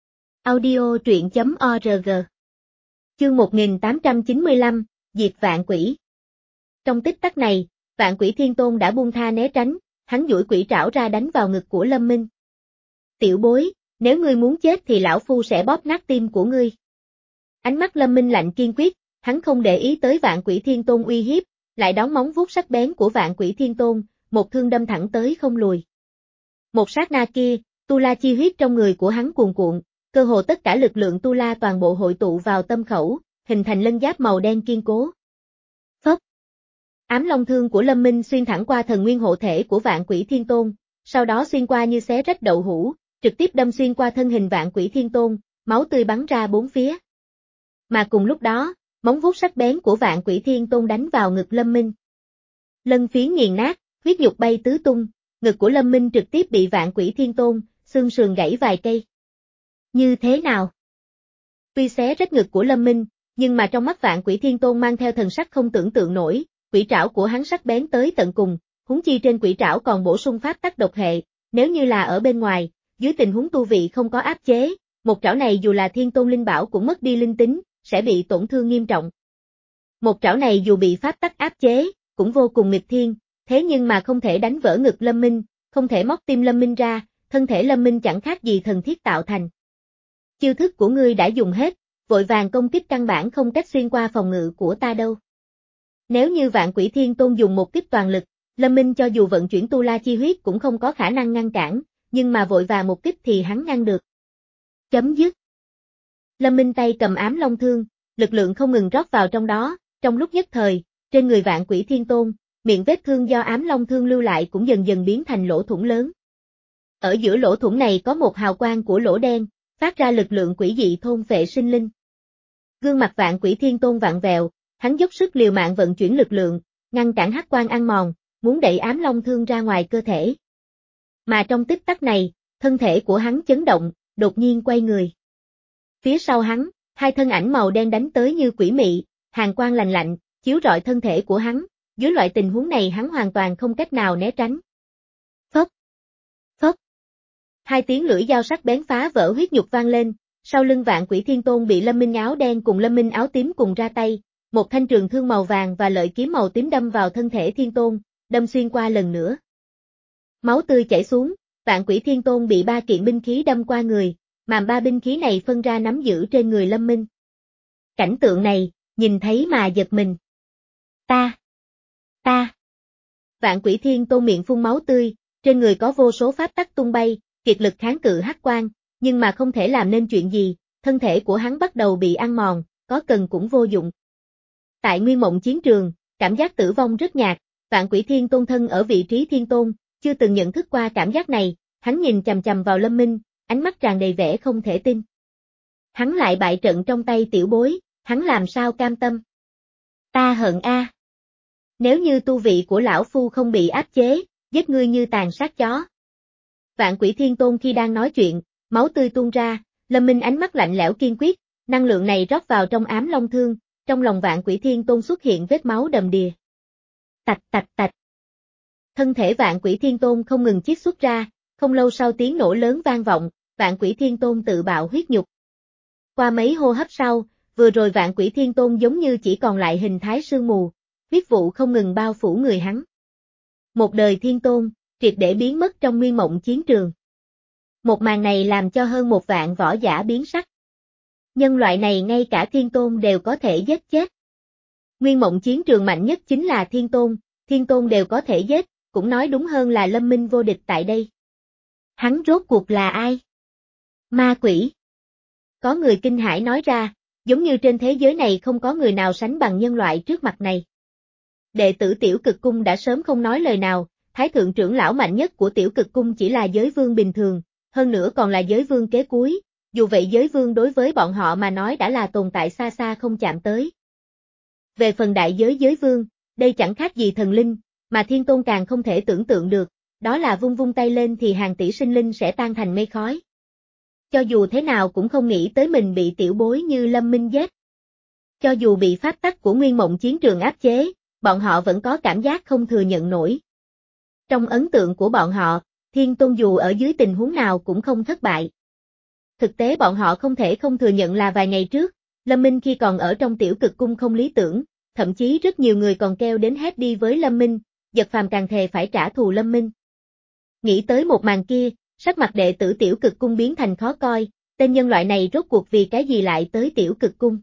Speaker 1: Audio truyện chấm org. Chương một nghìn tám trăm chín mươi lăm, Diệt Vạn Quỷ. Trong tích tắc này, Vạn Quỷ Thiên Tôn đã buông tha né tránh, hắn duỗi quỷ trảo ra đánh vào ngực của Lâm Minh. Tiểu bối, nếu ngươi muốn chết thì lão phu sẽ bóp nát tim của ngươi. Ánh mắt Lâm Minh lạnh kiên quyết, hắn không để ý tới Vạn Quỷ Thiên Tôn uy hiếp, lại đón móng vuốt sắc bén của Vạn Quỷ Thiên Tôn, một thương đâm thẳng tới không lùi. Một sát na kia, tu la chi huyết trong người của hắn cuồn cuộn, cơ hồ tất cả lực lượng tu la toàn bộ hội tụ vào tâm khẩu, hình thành lân giáp màu đen kiên cố. Phốc. Ám long thương của Lâm Minh xuyên thẳng qua thần nguyên hộ thể của Vạn Quỷ Thiên Tôn, sau đó xuyên qua như xé rách đậu hũ, trực tiếp đâm xuyên qua thân hình Vạn Quỷ Thiên Tôn, máu tươi bắn ra bốn phía. Mà cùng lúc đó, móng vuốt sắc bén của Vạn Quỷ Thiên Tôn đánh vào ngực Lâm Minh. Lân phiến nghiền nát, huyết nhục bay tứ tung, ngực của Lâm Minh trực tiếp bị Vạn Quỷ Thiên Tôn, xương sườn gãy vài cây. Như thế nào? Tuy xé rách ngực của Lâm Minh, nhưng mà trong mắt Vạn Quỷ Thiên Tôn mang theo thần sắc không tưởng tượng nổi, quỷ trảo của hắn sắc bén tới tận cùng, huống chi trên quỷ trảo còn bổ sung pháp tắc độc hệ, nếu như là ở bên ngoài, dưới tình huống tu vị không có áp chế, một trảo này dù là Thiên Tôn linh bảo cũng mất đi linh tính, sẽ bị tổn thương nghiêm trọng. Một trảo này dù bị pháp tắc áp chế, cũng vô cùng nghịch thiên, thế nhưng mà không thể đánh vỡ ngực Lâm Minh, không thể móc tim Lâm Minh ra, thân thể Lâm Minh chẳng khác gì thần thiết tạo thành. Chiêu thức của ngươi đã dùng hết, vội vàng công kích căn bản không cách xuyên qua phòng ngự của ta đâu. Nếu như Vạn Quỷ Thiên Tôn dùng một kích toàn lực, Lâm Minh cho dù vận chuyển tu la chi huyết cũng không có khả năng ngăn cản, nhưng mà vội vàng một kích thì hắn ngăn được. Chấm dứt. Lâm Minh tay cầm ám long thương, lực lượng không ngừng rót vào trong đó, trong lúc nhất thời, trên người Vạn Quỷ Thiên Tôn, miệng vết thương do ám long thương lưu lại cũng dần dần biến thành lỗ thủng lớn. Ở giữa lỗ thủng này có một hào quang của lỗ đen, phát ra lực lượng quỷ dị thôn phệ sinh linh. Gương mặt Vạn Quỷ Thiên Tôn vặn vẹo, hắn dốc sức liều mạng vận chuyển lực lượng, ngăn cản hắc quang ăn mòn, muốn đẩy ám long thương ra ngoài cơ thể. Mà trong tích tắc này, thân thể của hắn chấn động, đột nhiên quay người. Phía sau hắn, hai thân ảnh màu đen đánh tới như quỷ mị, hàn quang lạnh lạnh, chiếu rọi thân thể của hắn, dưới loại tình huống này hắn hoàn toàn không cách nào né tránh. Phốc, phốc, Hai tiếng lưỡi dao sắc bén phá vỡ huyết nhục vang lên, sau lưng Vạn Quỷ Thiên Tôn bị Lâm Minh áo đen cùng Lâm Minh áo tím cùng ra tay, một thanh trường thương màu vàng và lợi kiếm màu tím đâm vào thân thể Thiên Tôn, đâm xuyên qua lần nữa. Máu tươi chảy xuống, Vạn Quỷ Thiên Tôn bị ba kiện binh khí đâm qua người, mà ba binh khí này phân ra nắm giữ trên người Lâm Minh. Cảnh tượng này, nhìn thấy mà giật mình. Ta! Ta! Vạn Quỷ Thiên Tôn miệng phun máu tươi, trên người có vô số pháp tắc tung bay, kiệt lực kháng cự hắc quang, nhưng mà không thể làm nên chuyện gì, thân thể của hắn bắt đầu bị ăn mòn, có cần cũng vô dụng. Tại Nguyên Mộng chiến trường, cảm giác tử vong rất nhạt, Vạn Quỷ Thiên Tôn thân ở vị trí Thiên Tôn, chưa từng nhận thức qua cảm giác này, hắn nhìn chằm chằm vào Lâm Minh, ánh mắt tràn đầy vẻ không thể tin. Hắn lại bại trận trong tay tiểu bối, hắn làm sao cam tâm? Ta hận a. Nếu như tu vị của lão phu không bị áp chế, giết ngươi như tàn sát chó. Vạn Quỷ Thiên Tôn khi đang nói chuyện, máu tươi tuôn ra, Lâm Minh ánh mắt lạnh lẽo kiên quyết, năng lượng này rót vào trong ám long thương, trong lòng Vạn Quỷ Thiên Tôn xuất hiện vết máu đầm đìa. Tạch tạch tạch. Thân thể Vạn Quỷ Thiên Tôn không ngừng chiết xuất ra, không lâu sau tiếng nổ lớn vang vọng, Vạn Quỷ Thiên Tôn tự bạo huyết nhục. Qua mấy hô hấp sau, vừa rồi Vạn Quỷ Thiên Tôn giống như chỉ còn lại hình thái sương mù, huyết vụ không ngừng bao phủ người hắn. Một đời Thiên Tôn, triệt để biến mất trong Nguyên Mộng chiến trường. Một màn này làm cho hơn một vạn võ giả biến sắc. Nhân loại này ngay cả Thiên Tôn đều có thể giết chết. Nguyên Mộng chiến trường mạnh nhất chính là Thiên Tôn, Thiên Tôn đều có thể giết, cũng nói đúng hơn là Lâm Minh vô địch tại đây. Hắn rốt cuộc là ai? Ma quỷ. Có người kinh hãi nói ra, giống như trên thế giới này không có người nào sánh bằng nhân loại trước mặt này. Đệ tử Tiểu Cực Cung đã sớm không nói lời nào, Thái thượng trưởng lão mạnh nhất của Tiểu Cực Cung chỉ là giới vương bình thường, hơn nữa còn là giới vương kế cuối, dù vậy giới vương đối với bọn họ mà nói đã là tồn tại xa xa không chạm tới. Về phần đại giới giới vương, đây chẳng khác gì thần linh, mà Thiên Tôn càng không thể tưởng tượng được, đó là vung vung tay lên thì hàng tỷ sinh linh sẽ tan thành mây khói. Cho dù thế nào cũng không nghĩ tới mình bị tiểu bối như Lâm Minh giết. Cho dù bị pháp tắc của Nguyên Mộng chiến trường áp chế, bọn họ vẫn có cảm giác không thừa nhận nổi. Trong ấn tượng của bọn họ, Thiên Tôn dù ở dưới tình huống nào cũng không thất bại. Thực tế bọn họ không thể không thừa nhận là vài ngày trước, Lâm Minh khi còn ở trong Tiểu Cực Cung không lý tưởng, thậm chí rất nhiều người còn kêu đến hét đi với Lâm Minh, Dật Phàm càng thề phải trả thù Lâm Minh. Nghĩ tới một màn kia, sắc mặt đệ tử Tiểu Cực Cung biến thành khó coi, tên nhân loại này rốt cuộc vì cái gì lại tới Tiểu Cực Cung.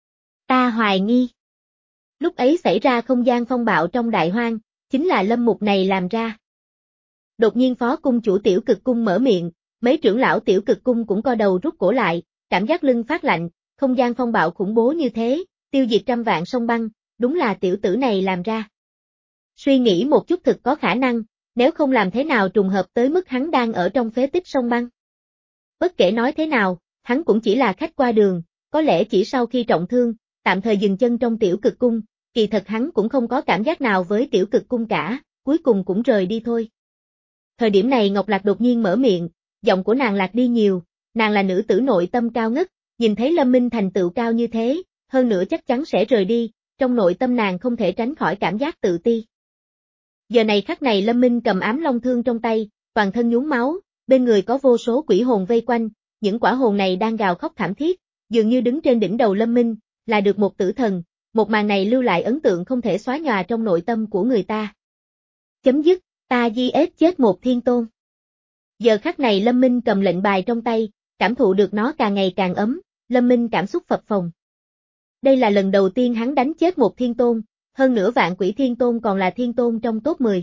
Speaker 1: Ta hoài nghi. Lúc ấy xảy ra không gian phong bạo trong đại hoang, chính là Lâm Mục này làm ra. Đột nhiên phó cung chủ Tiểu Cực Cung mở miệng, mấy trưởng lão Tiểu Cực Cung cũng co đầu rút cổ lại, cảm giác lưng phát lạnh, không gian phong bạo khủng bố như thế, tiêu diệt trăm vạn sông băng, đúng là tiểu tử này làm ra. Suy nghĩ một chút thực có khả năng, nếu không làm thế nào trùng hợp tới mức hắn đang ở trong phế tích sông băng. Bất kể nói thế nào, hắn cũng chỉ là khách qua đường, có lẽ chỉ sau khi trọng thương, tạm thời dừng chân trong Tiểu Cực Cung, kỳ thật hắn cũng không có cảm giác nào với Tiểu Cực Cung cả, cuối cùng cũng rời đi thôi. Thời điểm này Ngọc Lạc đột nhiên mở miệng, giọng của nàng lạc đi nhiều, nàng là nữ tử nội tâm cao ngất, nhìn thấy Lâm Minh thành tựu cao như thế, hơn nữa chắc chắn sẽ rời đi, trong nội tâm nàng không thể tránh khỏi cảm giác tự ti. Giờ này khắc này Lâm Minh cầm ám long thương trong tay, toàn thân nhuốm máu, bên người có vô số quỷ hồn vây quanh, những quả hồn này đang gào khóc thảm thiết, dường như đứng trên đỉnh đầu Lâm Minh, là được một tử thần, một màn này lưu lại ấn tượng không thể xóa nhòa trong nội tâm của người ta. Chấm dứt, ta di ết chết một Thiên Tôn. Giờ khắc này Lâm Minh cầm lệnh bài trong tay, cảm thụ được nó càng ngày càng ấm, Lâm Minh cảm xúc phập phồng. Đây là lần đầu tiên hắn đánh chết một Thiên Tôn, hơn nữa Vạn Quỷ Thiên Tôn còn là Thiên Tôn trong top mười.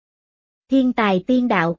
Speaker 1: Thiên tài tiên đạo.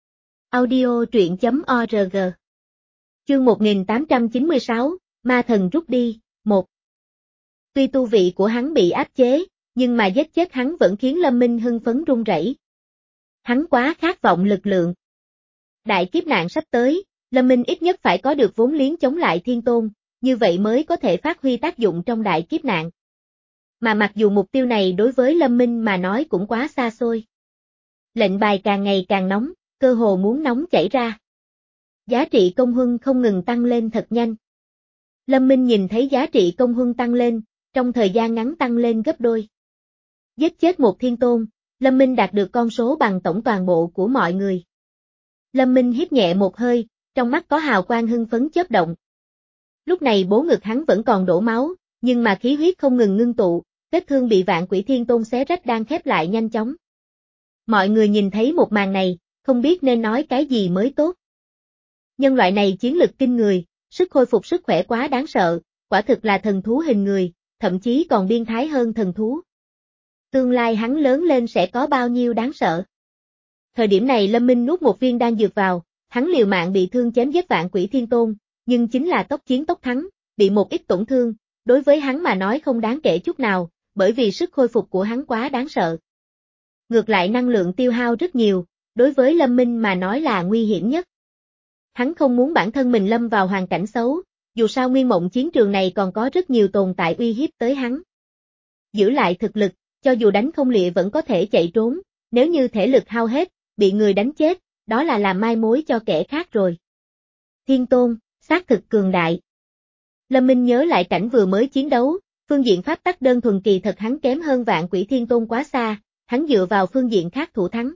Speaker 1: Audio truyện chấm org. Chương một nghìn tám trăm chín mươi sáu, Ma Thần rút đi, một. Tuy tu vị của hắn bị áp chế, nhưng mà giết chết hắn vẫn khiến Lâm Minh hưng phấn run rẩy. Hắn quá khát vọng lực lượng. Đại kiếp nạn sắp tới, Lâm Minh ít nhất phải có được vốn liếng chống lại Thiên Tôn, như vậy mới có thể phát huy tác dụng trong đại kiếp nạn. Mà mặc dù mục tiêu này đối với Lâm Minh mà nói cũng quá xa xôi. Lệnh bài càng ngày càng nóng, cơ hồ muốn nóng chảy ra. Giá trị công huân không ngừng tăng lên thật nhanh. Lâm Minh nhìn thấy giá trị công huân tăng lên, trong thời gian ngắn tăng lên gấp đôi. Giết chết một Thiên Tôn, Lâm Minh đạt được con số bằng tổng toàn bộ của mọi người. Lâm Minh hít nhẹ một hơi, trong mắt có hào quang hưng phấn chớp động. Lúc này bố ngực hắn vẫn còn đổ máu, nhưng mà khí huyết không ngừng ngưng tụ, vết thương bị Vạn Quỷ Thiên Tôn xé rách đang khép lại nhanh chóng. Mọi người nhìn thấy một màn này, không biết nên nói cái gì mới tốt. Nhân loại này chiến lực kinh người, sức khôi phục sức khỏe quá đáng sợ, quả thực là thần thú hình người, thậm chí còn biên thái hơn thần thú. Tương lai hắn lớn lên sẽ có bao nhiêu đáng sợ. Thời điểm này Lâm Minh nuốt một viên đan dược vào, hắn liều mạng bị thương chém giết Vạn Quỷ Thiên Tôn, nhưng chính là tốc chiến tốc thắng, bị một ít tổn thương, đối với hắn mà nói không đáng kể chút nào, bởi vì sức khôi phục của hắn quá đáng sợ. Ngược lại năng lượng tiêu hao rất nhiều, đối với Lâm Minh mà nói là nguy hiểm nhất. Hắn không muốn bản thân mình lâm vào hoàn cảnh xấu, dù sao nguyên mộng chiến trường này còn có rất nhiều tồn tại uy hiếp tới hắn. Giữ lại thực lực, cho dù đánh không lịa vẫn có thể chạy trốn, nếu như thể lực hao hết, bị người đánh chết, đó là làm mai mối cho kẻ khác rồi. Thiên Tôn, xác thực cường đại. Lâm Minh nhớ lại cảnh vừa mới chiến đấu, phương diện pháp tắc đơn thuần kỳ thật hắn kém hơn Vạn Quỷ Thiên Tôn quá xa, hắn dựa vào phương diện khác thủ thắng.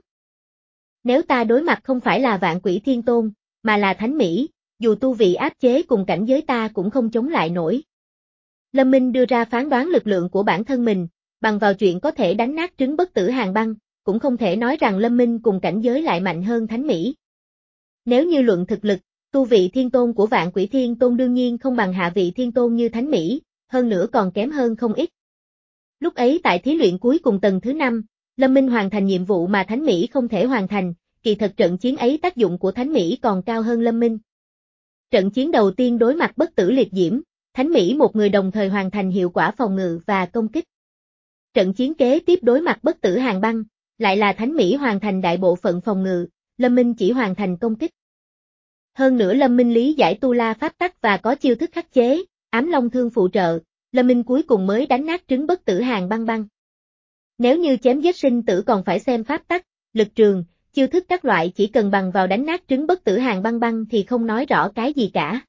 Speaker 1: Nếu ta đối mặt không phải là Vạn Quỷ Thiên Tôn, mà là Thánh Mỹ, dù tu vị áp chế cùng cảnh giới ta cũng không chống lại nổi. Lâm Minh đưa ra phán đoán lực lượng của bản thân mình, bằng vào chuyện có thể đánh nát trứng bất tử Hàn Băng, cũng không thể nói rằng Lâm Minh cùng cảnh giới lại mạnh hơn Thánh Mỹ. Nếu như luận thực lực, tu vị Thiên Tôn của Vạn Quỷ Thiên Tôn đương nhiên không bằng hạ vị Thiên Tôn như Thánh Mỹ, hơn nữa còn kém hơn không ít. Lúc ấy tại thí luyện cuối cùng tầng thứ năm, Lâm Minh hoàn thành nhiệm vụ mà Thánh Mỹ không thể hoàn thành, kỳ thật trận chiến ấy tác dụng của Thánh Mỹ còn cao hơn Lâm Minh. Trận chiến đầu tiên đối mặt bất tử liệt diễm, Thánh Mỹ một người đồng thời hoàn thành hiệu quả phòng ngự và công kích. Trận chiến kế tiếp đối mặt bất tử Hàn Băng, lại là Thánh Mỹ hoàn thành đại bộ phận phòng ngự, Lâm Minh chỉ hoàn thành công kích. Hơn nữa Lâm Minh lý giải tu la pháp tắc và có chiêu thức khắc chế, ám long thương phụ trợ, Lâm Minh cuối cùng mới đánh nát trứng bất tử Hàn Băng Băng. Nếu như chém giết sinh tử còn phải xem pháp tắc, lực trường, chiêu thức các loại chỉ cần bằng vào đánh nát trứng bất tử Hàn Băng Băng thì không nói rõ cái gì cả.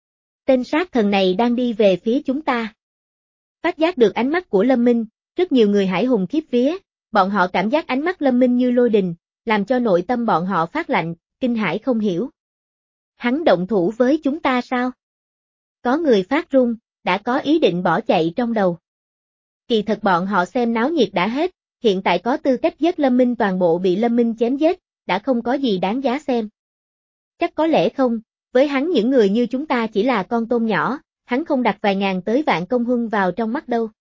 Speaker 1: Tên sát thần này đang đi về phía chúng ta. Phát giác được ánh mắt của Lâm Minh, rất nhiều người hải hùng khiếp vía, bọn họ cảm giác ánh mắt Lâm Minh như lôi đình, làm cho nội tâm bọn họ phát lạnh, kinh hãi không hiểu. Hắn động thủ với chúng ta sao? Có người phát run, đã có ý định bỏ chạy trong đầu. Kỳ thật bọn họ xem náo nhiệt đã hết, hiện tại có tư cách giết Lâm Minh toàn bộ bị Lâm Minh chém giết, đã không có gì đáng giá xem. Chắc có lẽ không, với hắn những người như chúng ta chỉ là con tôm nhỏ, hắn không đặt vài ngàn tới vạn công huân vào trong mắt đâu.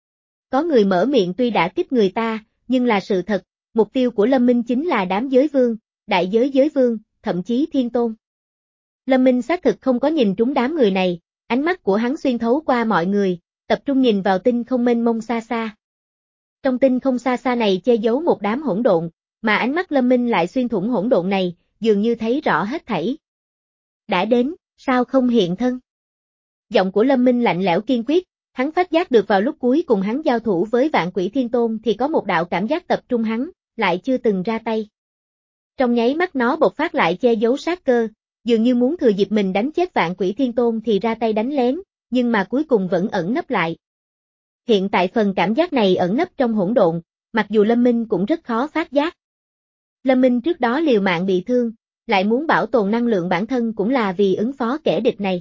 Speaker 1: Có người mở miệng tuy đã kích người ta, nhưng là sự thật, mục tiêu của Lâm Minh chính là đám giới vương, đại giới giới vương, thậm chí thiên tôn. Lâm Minh xác thực không có nhìn trúng đám người này, ánh mắt của hắn xuyên thấu qua mọi người, tập trung nhìn vào tinh không mênh mông xa xa. Trong tinh không xa xa này che giấu một đám hỗn độn, mà ánh mắt Lâm Minh lại xuyên thủng hỗn độn này, dường như thấy rõ hết thảy. Đã đến, sao không hiện thân? Giọng của Lâm Minh lạnh lẽo kiên quyết, hắn phát giác được vào lúc cuối cùng hắn giao thủ với Vạn Quỷ Thiên Tôn thì có một đạo cảm giác tập trung hắn, lại chưa từng ra tay. Trong nháy mắt nó bộc phát lại che giấu sát cơ, dường như muốn thừa dịp mình đánh chết Vạn Quỷ Thiên Tôn thì ra tay đánh lén, nhưng mà cuối cùng vẫn ẩn nấp lại. Hiện tại phần cảm giác này ẩn nấp trong hỗn độn, mặc dù Lâm Minh cũng rất khó phát giác. Lâm Minh trước đó liều mạng bị thương, lại muốn bảo tồn năng lượng bản thân cũng là vì ứng phó kẻ địch này.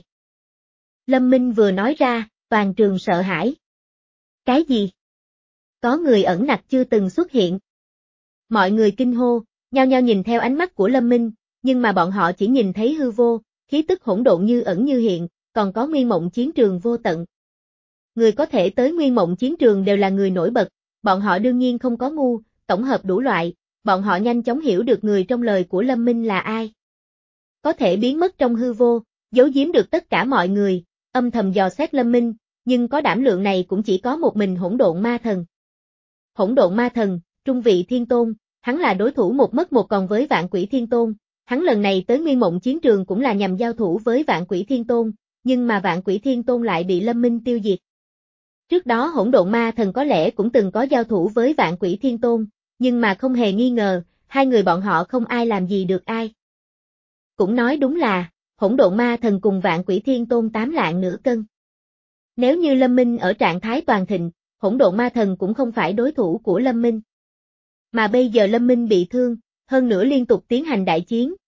Speaker 1: Lâm Minh vừa nói ra, toàn trường sợ hãi. Cái gì? Có người ẩn nặc chưa từng xuất hiện. Mọi người kinh hô, nhao nhao nhìn theo ánh mắt của Lâm Minh, nhưng mà bọn họ chỉ nhìn thấy hư vô, khí tức hỗn độn như ẩn như hiện, còn có nguyên mộng chiến trường vô tận. Người có thể tới nguyên mộng chiến trường đều là người nổi bật, bọn họ đương nhiên không có ngu, tổng hợp đủ loại, bọn họ nhanh chóng hiểu được người trong lời của Lâm Minh là ai. Có thể biến mất trong hư vô, giấu giếm được tất cả mọi người, âm thầm dò xét Lâm Minh, nhưng có đảm lượng này cũng chỉ có một mình hỗn độn ma thần. Hỗn độn ma thần, trung vị thiên tôn, hắn là đối thủ một mất một còn với Vạn Quỷ Thiên Tôn, hắn lần này tới nguyên mộng chiến trường cũng là nhằm giao thủ với Vạn Quỷ Thiên Tôn, nhưng mà Vạn Quỷ Thiên Tôn lại bị Lâm Minh tiêu diệt. Trước đó hỗn độn ma thần có lẽ cũng từng có giao thủ với Vạn Quỷ Thiên Tôn, nhưng mà không hề nghi ngờ, hai người bọn họ không ai làm gì được ai. Cũng nói đúng là, hỗn độn ma thần cùng Vạn Quỷ Thiên Tôn tám lạng nửa cân. Nếu như Lâm Minh ở trạng thái toàn thịnh, hỗn độn ma thần cũng không phải đối thủ của Lâm Minh. Mà bây giờ Lâm Minh bị thương, hơn nữa liên tục tiến hành đại chiến,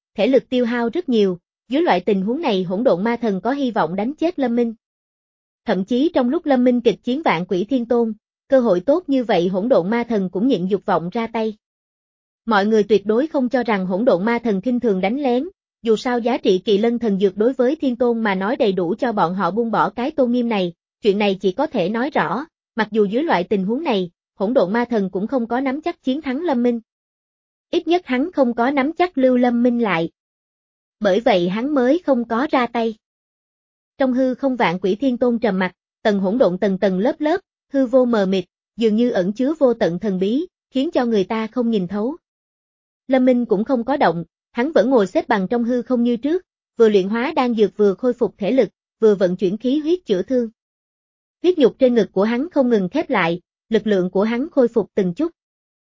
Speaker 1: thể lực tiêu hao rất nhiều, dưới loại tình huống này hỗn độn ma thần có hy vọng đánh chết Lâm Minh. Thậm chí trong lúc Lâm Minh kịch chiến vạn quỷ thiên tôn, cơ hội tốt như vậy hỗn độn ma thần cũng nhịn dục vọng ra tay. Mọi người tuyệt đối không cho rằng hỗn độn ma thần khinh thường đánh lén, dù sao giá trị kỳ lân thần dược đối với thiên tôn mà nói đầy đủ cho bọn họ buông bỏ cái tôn nghiêm này, chuyện này chỉ có thể nói rõ, mặc dù dưới loại tình huống này, hỗn độn ma thần cũng không có nắm chắc chiến thắng Lâm Minh. Ít nhất hắn không có nắm chắc lưu Lâm Minh lại. Bởi vậy hắn mới không có ra tay. Trong hư không vạn quỷ thiên tôn trầm mặt, tầng hỗn độn tầng tầng lớp lớp, hư vô mờ mịt, dường như ẩn chứa vô tận thần bí, khiến cho người ta không nhìn thấu. Lâm Minh cũng không có động, hắn vẫn ngồi xếp bằng trong hư không như trước, vừa luyện hóa đan dược vừa khôi phục thể lực, vừa vận chuyển khí huyết chữa thương. Huyết nhục trên ngực của hắn không ngừng khép lại, lực lượng của hắn khôi phục từng chút.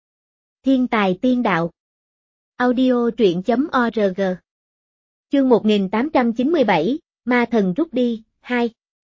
Speaker 1: Thiên tài tiên đạo. Audio truyện chấm org. Chương một nghìn tám trăm chín mươi bảy, Ma thần rút đi, hai.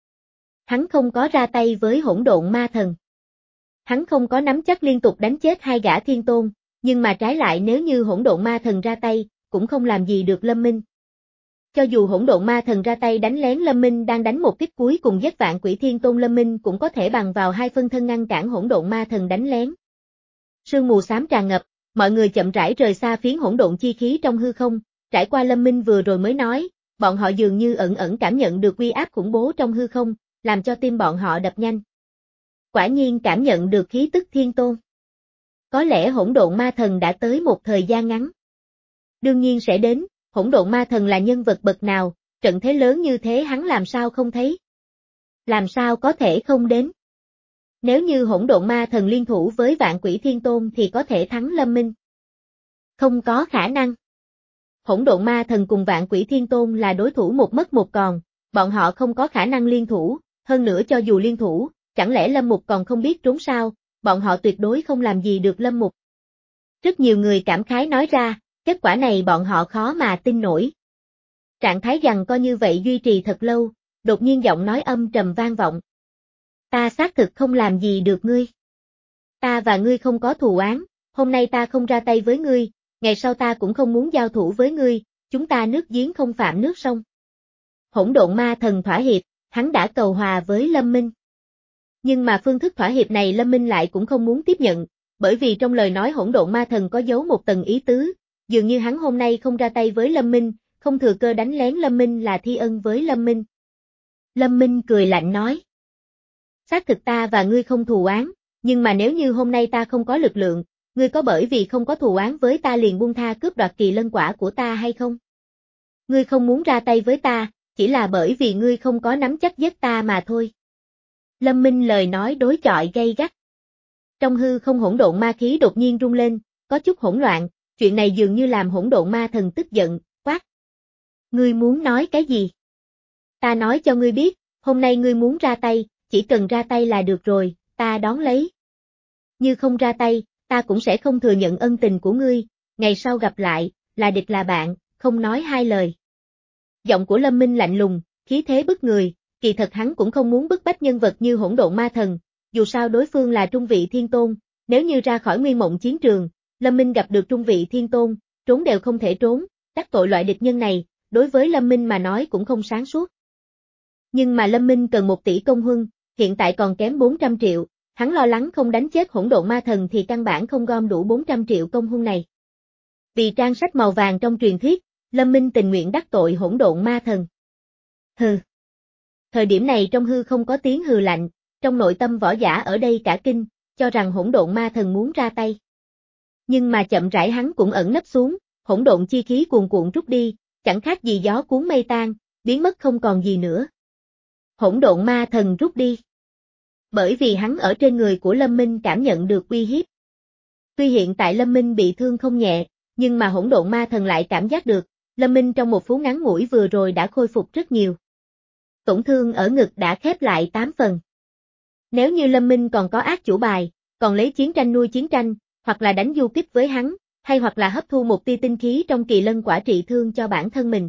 Speaker 1: Hắn không có ra tay với hỗn độn ma thần. Hắn không có nắm chắc liên tục đánh chết hai gã thiên tôn, nhưng mà trái lại nếu như hỗn độn ma thần ra tay, cũng không làm gì được Lâm Minh. Cho dù hỗn độn ma thần ra tay đánh lén Lâm Minh đang đánh một kích cuối cùng giết vạn quỷ thiên tôn, Lâm Minh cũng có thể bằng vào hai phân thân ngăn cản hỗn độn ma thần đánh lén. Sương mù xám tràn ngập, mọi người chậm rãi rời xa phiến hỗn độn chi khí trong hư không, trải qua Lâm Minh vừa rồi mới nói, bọn họ dường như ẩn ẩn cảm nhận được uy áp khủng bố trong hư không, làm cho tim bọn họ đập nhanh. Quả nhiên cảm nhận được khí tức thiên tôn. Có lẽ hỗn độn ma thần đã tới một thời gian ngắn. Đương nhiên sẽ đến, hỗn độn ma thần là nhân vật bậc nào, trận thế lớn như thế hắn làm sao không thấy. Làm sao có thể không đến. Nếu như hỗn độn ma thần liên thủ với vạn quỷ thiên tôn thì có thể thắng Lâm Minh. Không có khả năng. Hỗn độn ma thần cùng vạn quỷ thiên tôn là đối thủ một mất một còn, bọn họ không có khả năng liên thủ, hơn nữa cho dù liên thủ, chẳng lẽ Lâm Mục còn không biết trốn sao, bọn họ tuyệt đối không làm gì được Lâm Mục. Rất nhiều người cảm khái nói ra, kết quả này bọn họ khó mà tin nổi. Trạng thái giằng co như vậy duy trì thật lâu, đột nhiên giọng nói âm trầm vang vọng. Ta xác thực không làm gì được ngươi. Ta và ngươi không có thù oán, hôm nay ta không ra tay với ngươi, ngày sau ta cũng không muốn giao thủ với ngươi, chúng ta nước giếng không phạm nước sông. Hỗn độn ma thần thỏa hiệp, hắn đã cầu hòa với Lâm Minh. Nhưng mà phương thức thỏa hiệp này Lâm Minh lại cũng không muốn tiếp nhận, bởi vì trong lời nói hỗn độn ma thần có giấu một tầng ý tứ, dường như hắn hôm nay không ra tay với Lâm Minh, không thừa cơ đánh lén Lâm Minh là thi ân với Lâm Minh. Lâm Minh cười lạnh nói. Xác thực ta và ngươi không thù oán, nhưng mà nếu như hôm nay ta không có lực lượng, ngươi có bởi vì không có thù oán với ta liền buông tha cướp đoạt kỳ lân quả của ta hay không? Ngươi không muốn ra tay với ta, chỉ là bởi vì ngươi không có nắm chắc giết ta mà thôi. Lâm Minh lời nói đối chọi gay gắt. Trong hư không hỗn độn ma khí đột nhiên rung lên, có chút hỗn loạn, chuyện này dường như làm hỗn độn ma thần tức giận, quát. Ngươi muốn nói cái gì? Ta nói cho ngươi biết, hôm nay ngươi muốn ra tay, chỉ cần ra tay là được rồi, ta đón lấy. Như không ra tay, ta cũng sẽ không thừa nhận ân tình của ngươi, ngày sau gặp lại, là địch là bạn, không nói hai lời. Giọng của Lâm Minh lạnh lùng, khí thế bức người, kỳ thật hắn cũng không muốn bức bách nhân vật như hỗn độn ma thần, dù sao đối phương là trung vị thiên tôn, nếu như ra khỏi nguyên mộng chiến trường, Lâm Minh gặp được trung vị thiên tôn, trốn đều không thể trốn, đắc tội loại địch nhân này, đối với Lâm Minh mà nói cũng không sáng suốt. Nhưng mà Lâm Minh cần một tỷ công huân, hiện tại còn kém bốn trăm triệu, hắn lo lắng không đánh chết hỗn độn ma thần thì căn bản không gom đủ bốn trăm triệu công huân này. Vì trang sách màu vàng trong truyền thuyết, Lâm Minh tình nguyện đắc tội hỗn độn ma thần. Hừ. Thời điểm này trong hư không có tiếng hừ lạnh, trong nội tâm võ giả ở đây cả kinh, cho rằng hỗn độn ma thần muốn ra tay. Nhưng mà chậm rãi hắn cũng ẩn nấp xuống, hỗn độn chi khí cuồn cuộn rút đi, chẳng khác gì gió cuốn mây tan, biến mất không còn gì nữa. Hỗn độn ma thần rút đi. Bởi vì hắn ở trên người của Lâm Minh cảm nhận được uy hiếp. Tuy hiện tại Lâm Minh bị thương không nhẹ, nhưng mà hỗn độn ma thần lại cảm giác được, Lâm Minh trong một phút ngắn ngủi vừa rồi đã khôi phục rất nhiều. Tổn thương ở ngực đã khép lại tám phần. Nếu như Lâm Minh còn có ác chủ bài, còn lấy chiến tranh nuôi chiến tranh, hoặc là đánh du kích với hắn, hay hoặc là hấp thu một tia tinh khí trong kỳ lân quả trị thương cho bản thân mình.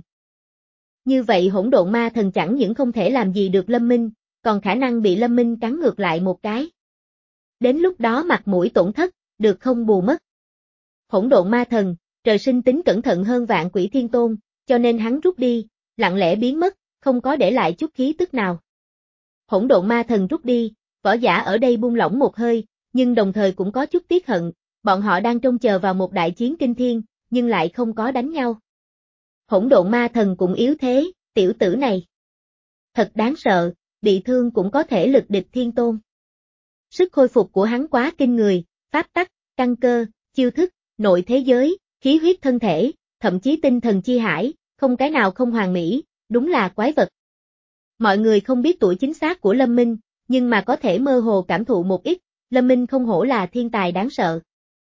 Speaker 1: Như vậy hỗn độn ma thần chẳng những không thể làm gì được Lâm Minh, còn khả năng bị Lâm Minh cắn ngược lại một cái. Đến lúc đó mặt mũi tổn thất, được không bù mất. Hỗn độn ma thần, trời sinh tính cẩn thận hơn Vạn Quỷ Thiên Tôn, cho nên hắn rút đi, lặng lẽ biến mất, không có để lại chút khí tức nào. Hỗn Độn Ma Thần rút đi, võ giả ở đây buông lỏng một hơi, nhưng đồng thời cũng có chút tiếc hận, bọn họ đang trông chờ vào một đại chiến kinh thiên, nhưng lại không có đánh nhau. Hỗn Độn Ma Thần cũng yếu thế, tiểu tử này. Thật đáng sợ, bị thương cũng có thể lực địch Thiên Tôn. Sức khôi phục của hắn quá kinh người, pháp tắc, căn cơ, chiêu thức, nội thế giới, khí huyết thân thể, thậm chí tinh thần chi hải, không cái nào không hoàn mỹ, đúng là quái vật. Mọi người không biết tuổi chính xác của Lâm Minh, nhưng mà có thể mơ hồ cảm thụ một ít, Lâm Minh không hổ là thiên tài đáng sợ.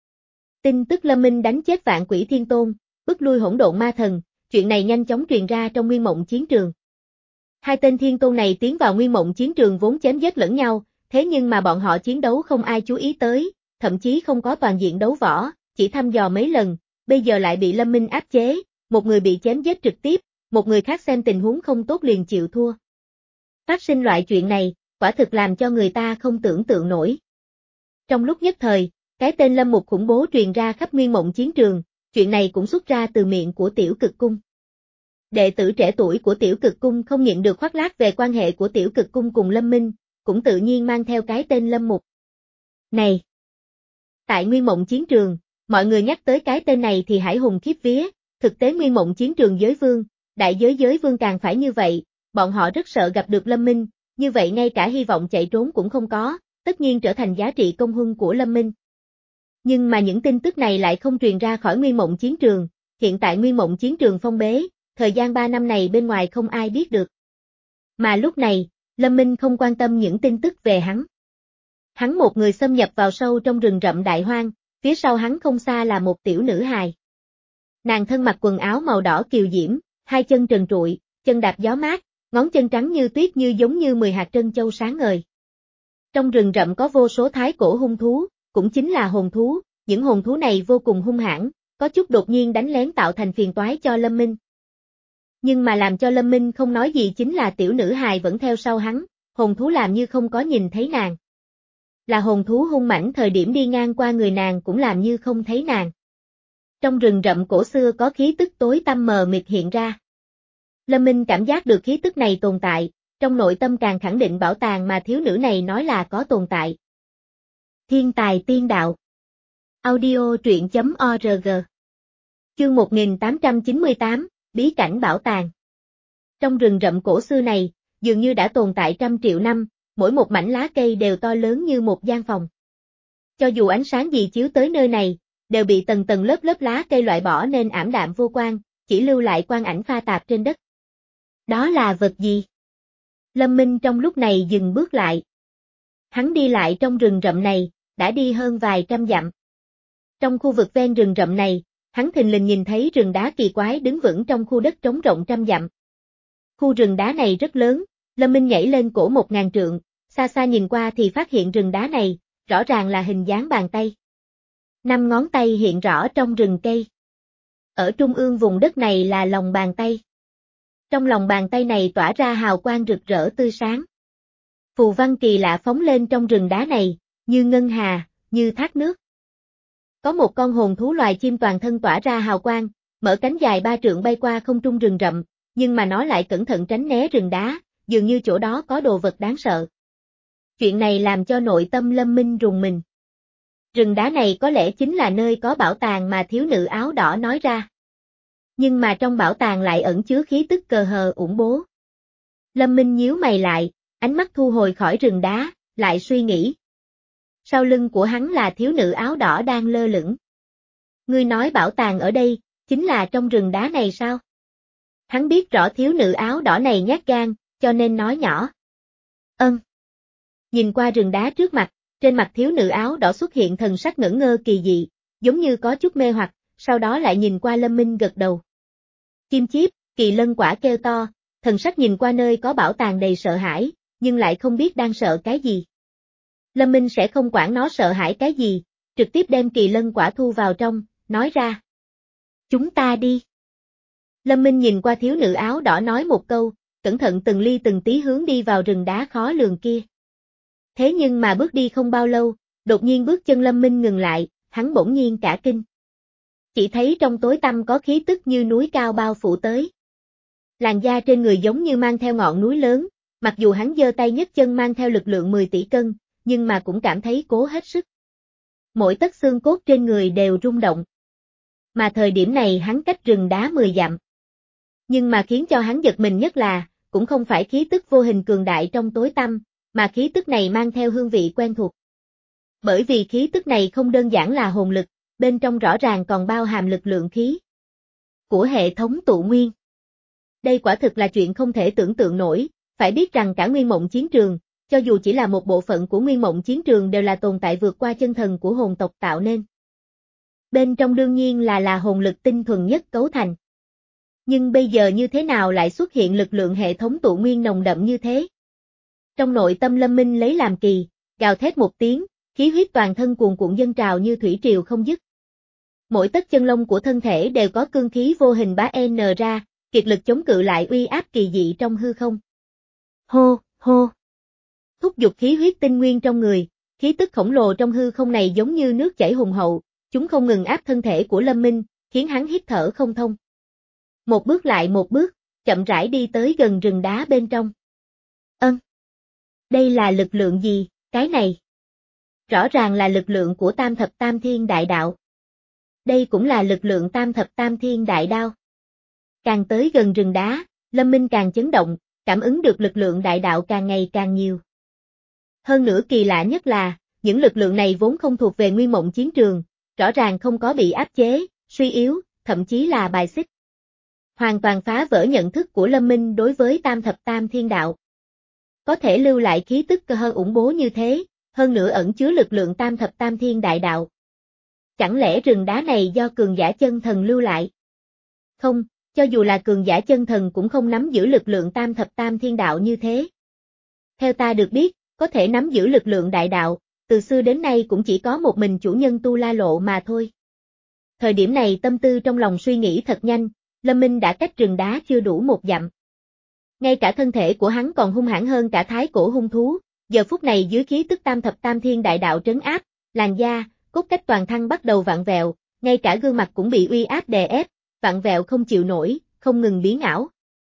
Speaker 1: Tin tức Lâm Minh đánh chết Vạn Quỷ Thiên Tôn, bức lui Hỗn Độn Ma Thần, chuyện này nhanh chóng truyền ra trong Nguyên Mộng chiến trường. Hai tên Thiên Tôn này tiến vào Nguyên Mộng chiến trường vốn chém giết lẫn nhau, thế nhưng mà bọn họ chiến đấu không ai chú ý tới, thậm chí không có toàn diện đấu võ, chỉ thăm dò mấy lần, bây giờ lại bị Lâm Minh áp chế, một người bị chém giết trực tiếp, một người khác xem tình huống không tốt liền chịu thua. Phát sinh loại chuyện này, quả thực làm cho người ta không tưởng tượng nổi. Trong lúc nhất thời, cái tên Lâm Mục khủng bố truyền ra khắp Nguyên Mộng chiến trường, chuyện này cũng xuất ra từ miệng của Tiểu Cực Cung. Đệ tử trẻ tuổi của Tiểu Cực Cung không nhịn được khoác lác về quan hệ của Tiểu Cực Cung cùng Lâm Minh, cũng tự nhiên mang theo cái tên Lâm Mục. Này! Tại Nguyên Mộng chiến trường, mọi người nhắc tới cái tên này thì hải hùng khiếp vía, thực tế Nguyên Mộng chiến trường giới vương, đại giới giới vương càng phải như vậy, bọn họ rất sợ gặp được Lâm Minh, như vậy ngay cả hy vọng chạy trốn cũng không có, tất nhiên trở thành giá trị công huân của Lâm Minh. Nhưng mà những tin tức này lại không truyền ra khỏi Nguyên Mộng chiến trường, hiện tại Nguyên Mộng chiến trường phong bế, thời gian ba năm này bên ngoài không ai biết được. Mà lúc này, Lâm Minh không quan tâm những tin tức về hắn. Hắn một người xâm nhập vào sâu trong rừng rậm đại hoang, phía sau hắn không xa là một tiểu nữ hài. Nàng thân mặc quần áo màu đỏ kiều diễm, hai chân trần trụi, chân đạp gió mát, ngón chân trắng như tuyết như giống như mười hạt trân châu sáng ngời. Trong rừng rậm có vô số thái cổ hung thú, cũng chính là hồn thú, những hồn thú này vô cùng hung hãn, có chút đột nhiên đánh lén tạo thành phiền toái cho Lâm Minh. Nhưng mà làm cho Lâm Minh không nói gì chính là tiểu nữ hài vẫn theo sau hắn, hồn thú làm như không có nhìn thấy nàng. Là hồn thú hung mãnh thời điểm đi ngang qua người nàng cũng làm như không thấy nàng. Trong rừng rậm cổ xưa có khí tức tối tăm mờ mịt hiện ra. Lâm Minh cảm giác được khí tức này tồn tại, trong nội tâm càng khẳng định bảo tàng mà thiếu nữ này nói là có tồn tại. Thiên tài tiên đạo. Audio truyện chấm org. Chương một nghìn tám trăm chín mươi tám, Bí cảnh bảo tàng. Trong rừng rậm cổ xưa này, dường như đã tồn tại trăm triệu năm, mỗi một mảnh lá cây đều to lớn như một gian phòng. Cho dù ánh sáng gì chiếu tới nơi này, đều bị tầng tầng lớp lớp lá cây loại bỏ nên ảm đạm vô quang, chỉ lưu lại quang ảnh pha tạp trên đất. Đó là vật gì? Lâm Minh trong lúc này dừng bước lại. Hắn đi lại trong rừng rậm này, đã đi hơn vài trăm dặm. Trong khu vực ven rừng rậm này, hắn thình lình nhìn thấy rừng đá kỳ quái đứng vững trong khu đất trống rộng trăm dặm. Khu rừng đá này rất lớn, Lâm Minh nhảy lên cổ một ngàn trượng, xa xa nhìn qua thì phát hiện rừng đá này, rõ ràng là hình dáng bàn tay. Năm ngón tay hiện rõ trong rừng cây. Ở trung ương vùng đất này là lòng bàn tay. Trong lòng bàn tay này tỏa ra hào quang rực rỡ tươi sáng. Phù văn kỳ lạ phóng lên trong rừng đá này, như ngân hà, như thác nước. Có một con hồn thú loài chim toàn thân tỏa ra hào quang, mở cánh dài ba trượng bay qua không trung rừng rậm, nhưng mà nó lại cẩn thận tránh né rừng đá, dường như chỗ đó có đồ vật đáng sợ. Chuyện này làm cho nội tâm Lâm Minh rùng mình. Rừng đá này có lẽ chính là nơi có bảo tàng mà thiếu nữ áo đỏ nói ra. Nhưng mà trong bảo tàng lại ẩn chứa khí tức cờ hờ ủng bố. Lâm Minh nhíu mày lại, ánh mắt thu hồi khỏi rừng đá, lại suy nghĩ. Sau lưng của hắn là thiếu nữ áo đỏ đang lơ lửng. Ngươi nói bảo tàng ở đây, chính là trong rừng đá này sao? Hắn biết rõ thiếu nữ áo đỏ này nhát gan, cho nên nói nhỏ. Ân. Nhìn qua rừng đá trước mặt, trên mặt thiếu nữ áo đỏ xuất hiện thần sắc ngẩn ngơ kỳ dị, giống như có chút mê hoặc, sau đó lại nhìn qua Lâm Minh gật đầu. Kim Chiếp, Kỳ Lân Quả kêu to, thần sắc nhìn qua nơi có bảo tàng đầy sợ hãi, nhưng lại không biết đang sợ cái gì. Lâm Minh sẽ không quản nó sợ hãi cái gì, trực tiếp đem Kỳ Lân Quả thu vào trong, nói ra. Chúng ta đi. Lâm Minh nhìn qua thiếu nữ áo đỏ nói một câu, cẩn thận từng ly từng tí hướng đi vào rừng đá khó lường kia. Thế nhưng mà bước đi không bao lâu, đột nhiên bước chân Lâm Minh ngừng lại, hắn bỗng nhiên cả kinh. Chỉ thấy trong tối tăm có khí tức như núi cao bao phủ tới. Làn da trên người giống như mang theo ngọn núi lớn, mặc dù hắn giơ tay nhấc chân mang theo lực lượng mười tỷ cân, nhưng mà cũng cảm thấy cố hết sức. Mỗi tấc xương cốt trên người đều rung động. Mà thời điểm này hắn cách rừng đá mười dặm. Nhưng mà khiến cho hắn giật mình nhất là, cũng không phải khí tức vô hình cường đại trong tối tăm, mà khí tức này mang theo hương vị quen thuộc. Bởi vì khí tức này không đơn giản là hồn lực, bên trong rõ ràng còn bao hàm lực lượng khí của hệ thống tụ nguyên. Đây quả thực là chuyện không thể tưởng tượng nổi, phải biết rằng cả Nguyên Mộng Chiến Trường, cho dù chỉ là một bộ phận của Nguyên Mộng Chiến Trường đều là tồn tại vượt qua chân thần của hồn tộc tạo nên. Bên trong đương nhiên là là hồn lực tinh thuần nhất cấu thành. Nhưng bây giờ như thế nào lại xuất hiện lực lượng hệ thống tụ nguyên nồng đậm như thế? Trong nội tâm Lâm Minh lấy làm kỳ, gào thét một tiếng, khí huyết toàn thân cuồn cuộn dâng trào như thủy triều không dứt. Mỗi tấc chân lông của thân thể đều có cương khí vô hình bá n ra, kiệt lực chống cự lại uy áp kỳ dị trong hư không. Hô, hô. Thúc giục khí huyết tinh nguyên trong người, khí tức khổng lồ trong hư không này giống như nước chảy hùng hậu, chúng không ngừng áp thân thể của Lâm Minh, khiến hắn hít thở không thông. Một bước lại một bước, chậm rãi đi tới gần rừng đá bên trong. Ân. Đây là lực lượng gì, cái này? Rõ ràng là lực lượng của Tam Thập Tam Thiên Đại Đạo. Đây cũng là lực lượng Tam Thập Tam Thiên Đại Đao. Càng tới gần rừng đá, Lâm Minh càng chấn động, cảm ứng được lực lượng đại đạo càng ngày càng nhiều. Hơn nữa kỳ lạ nhất là, những lực lượng này vốn không thuộc về Nguyên Mộng Chiến Trường, rõ ràng không có bị áp chế, suy yếu, thậm chí là bài xích. Hoàn toàn phá vỡ nhận thức của Lâm Minh đối với Tam Thập Tam Thiên Đạo. Có thể lưu lại khí tức cơ hơn ủng bố như thế, hơn nữa ẩn chứa lực lượng Tam Thập Tam Thiên Đại Đạo. Chẳng lẽ rừng đá này do cường giả chân thần lưu lại? Không, cho dù là cường giả chân thần cũng không nắm giữ lực lượng Tam Thập Tam Thiên Đạo như thế. Theo ta được biết, có thể nắm giữ lực lượng đại đạo, từ xưa đến nay cũng chỉ có một mình chủ nhân Tu La Lộ mà thôi. Thời điểm này tâm tư trong lòng suy nghĩ thật nhanh, Lâm Minh đã cách rừng đá chưa đủ một dặm. Ngay cả thân thể của hắn còn hung hãn hơn cả thái cổ hung thú, giờ phút này dưới khí tức Tam Thập Tam Thiên Đại Đạo trấn áp, làn da, cốt cách toàn thân bắt đầu vặn vẹo, ngay cả gương mặt cũng bị uy áp đè ép, vặn vẹo không chịu nổi, không ngừng biến ảo.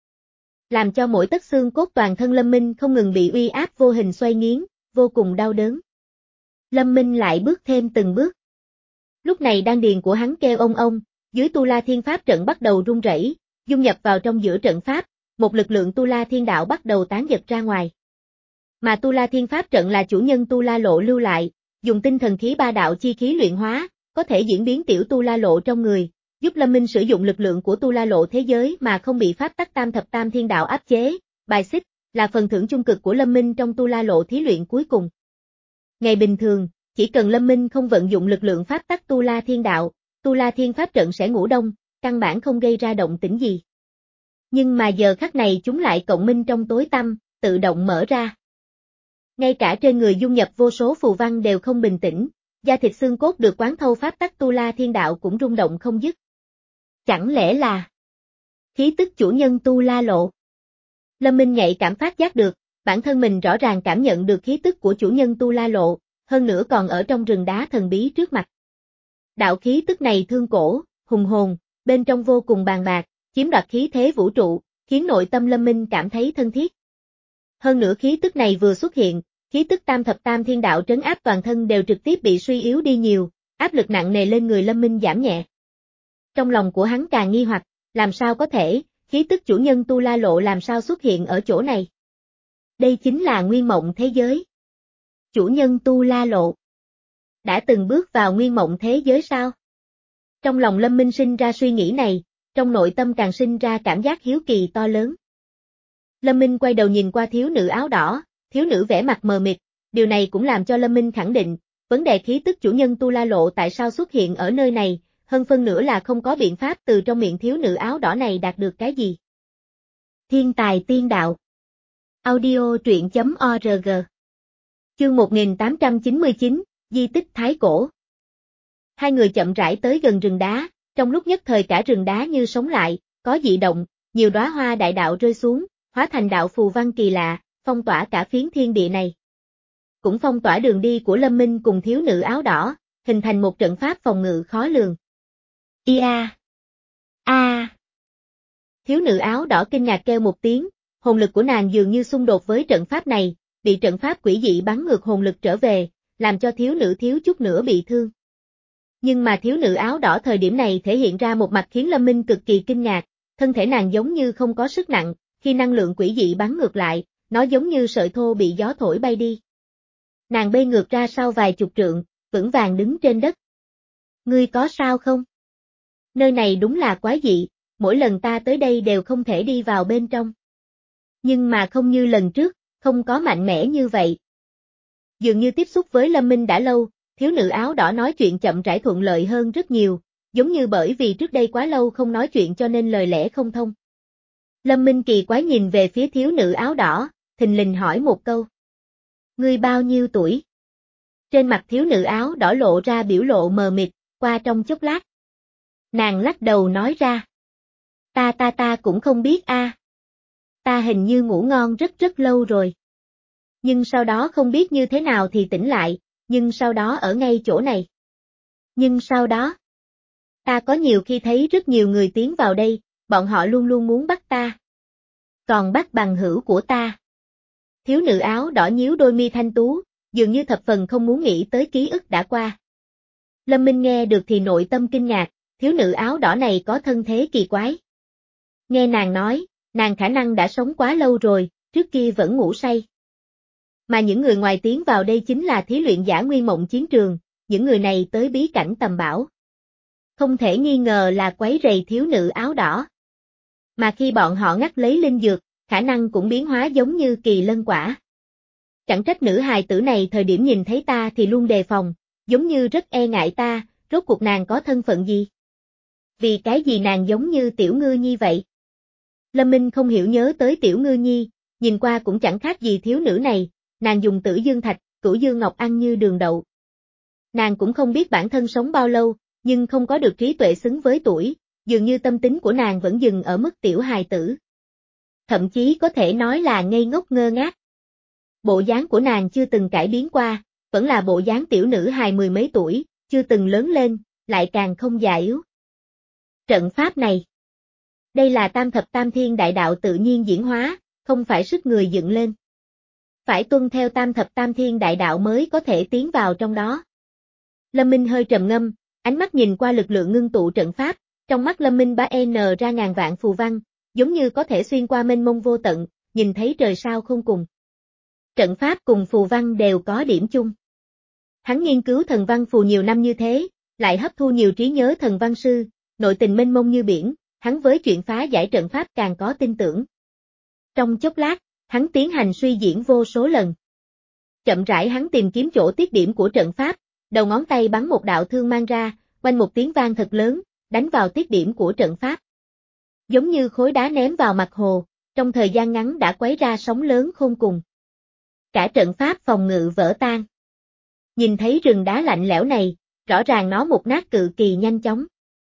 Speaker 1: Làm cho mỗi tấc xương cốt toàn thân Lâm Minh không ngừng bị uy áp vô hình xoay nghiến, vô cùng đau đớn. Lâm Minh lại bước thêm từng bước. Lúc này đan điền của hắn kêu ông ông, dưới Tu La Thiên Pháp trận bắt đầu rung rẩy, dung nhập vào trong giữa trận pháp, một lực lượng Tu La Thiên Đạo bắt đầu tán giật ra ngoài. Mà Tu La Thiên Pháp trận là chủ nhân Tu La Lộ lưu lại, dùng tinh thần khí ba đạo chi khí luyện hóa, có thể diễn biến tiểu Tu La Lộ trong người, giúp Lâm Minh sử dụng lực lượng của Tu La Lộ thế giới mà không bị pháp tắc Tam Thập Tam Thiên Đạo áp chế, bài xích, là phần thưởng chung cực của Lâm Minh trong Tu La Lộ thí luyện cuối cùng. Ngày bình thường, chỉ cần Lâm Minh không vận dụng lực lượng pháp tắc Tu La Thiên Đạo, Tu La Thiên Pháp trận sẽ ngủ đông, căn bản không gây ra động tĩnh gì. Nhưng mà giờ khắc này chúng lại cộng minh trong tối tăm, tự động mở ra. Ngay cả trên người dung nhập vô số phù văn đều không bình tĩnh, da thịt xương cốt được quán thâu pháp tắc Tu La Thiên Đạo cũng rung động không dứt. Chẳng lẽ là khí tức chủ nhân Tu La Lộ? Lâm Minh nhạy cảm phát giác được, bản thân mình rõ ràng cảm nhận được khí tức của chủ nhân Tu La Lộ, hơn nữa còn ở trong rừng đá thần bí trước mặt. Đạo khí tức này thương cổ, hùng hồn, bên trong vô cùng bàn bạc, chiếm đoạt khí thế vũ trụ, khiến nội tâm Lâm Minh cảm thấy thân thiết. Hơn nữa khí tức này vừa xuất hiện, khí tức Tam Thập Tam Thiên Đạo trấn áp toàn thân đều trực tiếp bị suy yếu đi nhiều, áp lực nặng nề lên người Lâm Minh giảm nhẹ. Trong lòng của hắn càng nghi hoặc, làm sao có thể, khí tức chủ nhân Tu La Lộ làm sao xuất hiện ở chỗ này? Đây chính là Nguyên Mộng thế giới. Chủ nhân Tu La Lộ đã từng bước vào Nguyên Mộng thế giới sao? Trong lòng Lâm Minh sinh ra suy nghĩ này, trong nội tâm càng sinh ra cảm giác hiếu kỳ to lớn. Lâm Minh quay đầu nhìn qua thiếu nữ áo đỏ, thiếu nữ vẻ mặt mờ mịt, điều này cũng làm cho Lâm Minh khẳng định, vấn đề khí tức chủ nhân Tu La Lộ tại sao xuất hiện ở nơi này, hơn phân nửa là không có biện pháp từ trong miệng thiếu nữ áo đỏ này đạt được cái gì. Thiên tài tiên đạo. Audio truyện chấm org. Chương một nghìn tám trăm chín mươi chín, Di tích Thái Cổ. Hai người chậm rãi tới gần rừng đá, trong lúc nhất thời cả rừng đá như sống lại, có dị động, nhiều đóa hoa đại đạo rơi xuống, hóa thành đạo phù văn kỳ lạ, phong tỏa cả phiến thiên địa này. Cũng phong tỏa đường đi của Lâm Minh cùng thiếu nữ áo đỏ, hình thành một trận pháp phòng ngự khó lường. Ia! A! Thiếu nữ áo đỏ kinh ngạc kêu một tiếng, hồn lực của nàng dường như xung đột với trận pháp này, bị trận pháp quỷ dị bắn ngược hồn lực trở về, làm cho thiếu nữ thiếu chút nữa bị thương. Nhưng mà thiếu nữ áo đỏ thời điểm này thể hiện ra một mặt khiến Lâm Minh cực kỳ kinh ngạc, thân thể nàng giống như không có sức nặng, khi năng lượng quỷ dị bắn ngược lại, nó giống như sợi thô bị gió thổi bay đi. Nàng bay ngược ra sau vài chục trượng, vững vàng đứng trên đất. Ngươi có sao không? Nơi này đúng là quái dị, mỗi lần ta tới đây đều không thể đi vào bên trong. Nhưng mà không như lần trước, không có mạnh mẽ như vậy. Dường như tiếp xúc với Lâm Minh đã lâu, thiếu nữ áo đỏ nói chuyện chậm rãi thuận lợi hơn rất nhiều, giống như bởi vì trước đây quá lâu không nói chuyện cho nên lời lẽ không thông. Lâm Minh kỳ quái nhìn về phía thiếu nữ áo đỏ, thình lình hỏi một câu. Ngươi bao nhiêu tuổi? Trên mặt thiếu nữ áo đỏ lộ ra biểu lộ mờ mịt, qua trong chốc lát. Nàng lắc đầu nói ra. Ta ta ta cũng không biết a. À. Ta hình như ngủ ngon rất rất lâu rồi. Nhưng sau đó không biết như thế nào thì tỉnh lại, nhưng sau đó ở ngay chỗ này. Nhưng sau đó, ta có nhiều khi thấy rất nhiều người tiến vào đây, bọn họ luôn luôn muốn bắt ta. Còn bắt bằng hữu của ta. Thiếu nữ áo đỏ nhíu đôi mi thanh tú, dường như thập phần không muốn nghĩ tới ký ức đã qua. Lâm Minh nghe được thì nội tâm kinh ngạc, thiếu nữ áo đỏ này có thân thế kỳ quái. Nghe nàng nói, nàng khả năng đã sống quá lâu rồi, trước kia vẫn ngủ say. Mà những người ngoài tiến vào đây chính là thí luyện giả Nguyên Mộng Chiến Trường, những người này tới bí cảnh tầm bảo. Không thể nghi ngờ là quấy rầy thiếu nữ áo đỏ. Mà khi bọn họ ngắt lấy linh dược, khả năng cũng biến hóa giống như kỳ lân quả. Chẳng trách nữ hài tử này thời điểm nhìn thấy ta thì luôn đề phòng, giống như rất e ngại ta, rốt cuộc nàng có thân phận gì? Vì cái gì nàng giống như Tiểu Ngư Nhi vậy? Lâm Minh không hiểu nhớ tới Tiểu Ngư Nhi, nhìn qua cũng chẳng khác gì thiếu nữ này, nàng dùng Tử Dương Thạch, Cửu Dương Ngọc ăn như đường đậu. Nàng cũng không biết bản thân sống bao lâu, nhưng không có được trí tuệ xứng với tuổi, dường như tâm tính của nàng vẫn dừng ở mức tiểu hài tử. Thậm chí có thể nói là ngây ngốc ngơ ngác. Bộ dáng của nàng chưa từng cải biến qua, vẫn là bộ dáng tiểu nữ hài mười mấy tuổi, chưa từng lớn lên, lại càng không già yếu. Trận pháp này. Đây là tam thập tam thiên đại đạo tự nhiên diễn hóa, không phải sức người dựng lên. Phải tuân theo tam thập tam thiên đại đạo mới có thể tiến vào trong đó. Lâm Minh hơi trầm ngâm, ánh mắt nhìn qua lực lượng ngưng tụ trận pháp, trong mắt Lâm Minh bá n ra ngàn vạn phù văn, giống như có thể xuyên qua mênh mông vô tận, nhìn thấy trời sao không cùng. Trận pháp cùng phù văn đều có điểm chung. Hắn nghiên cứu thần văn phù nhiều năm như thế, lại hấp thu nhiều trí nhớ thần văn sư, nội tình mênh mông như biển, hắn với chuyện phá giải trận pháp càng có tin tưởng. Trong chốc lát, hắn tiến hành suy diễn vô số lần. Chậm rãi hắn tìm kiếm chỗ tiết điểm của trận pháp, đầu ngón tay bắn một đạo thương mang ra, quanh một tiếng vang thật lớn, đánh vào tiết điểm của trận pháp. Giống như khối đá ném vào mặt hồ, trong thời gian ngắn đã quấy ra sóng lớn khôn cùng. Cả trận pháp phòng ngự vỡ tan. Nhìn thấy rừng đá lạnh lẽo này, rõ ràng nó mục nát cực kỳ nhanh chóng.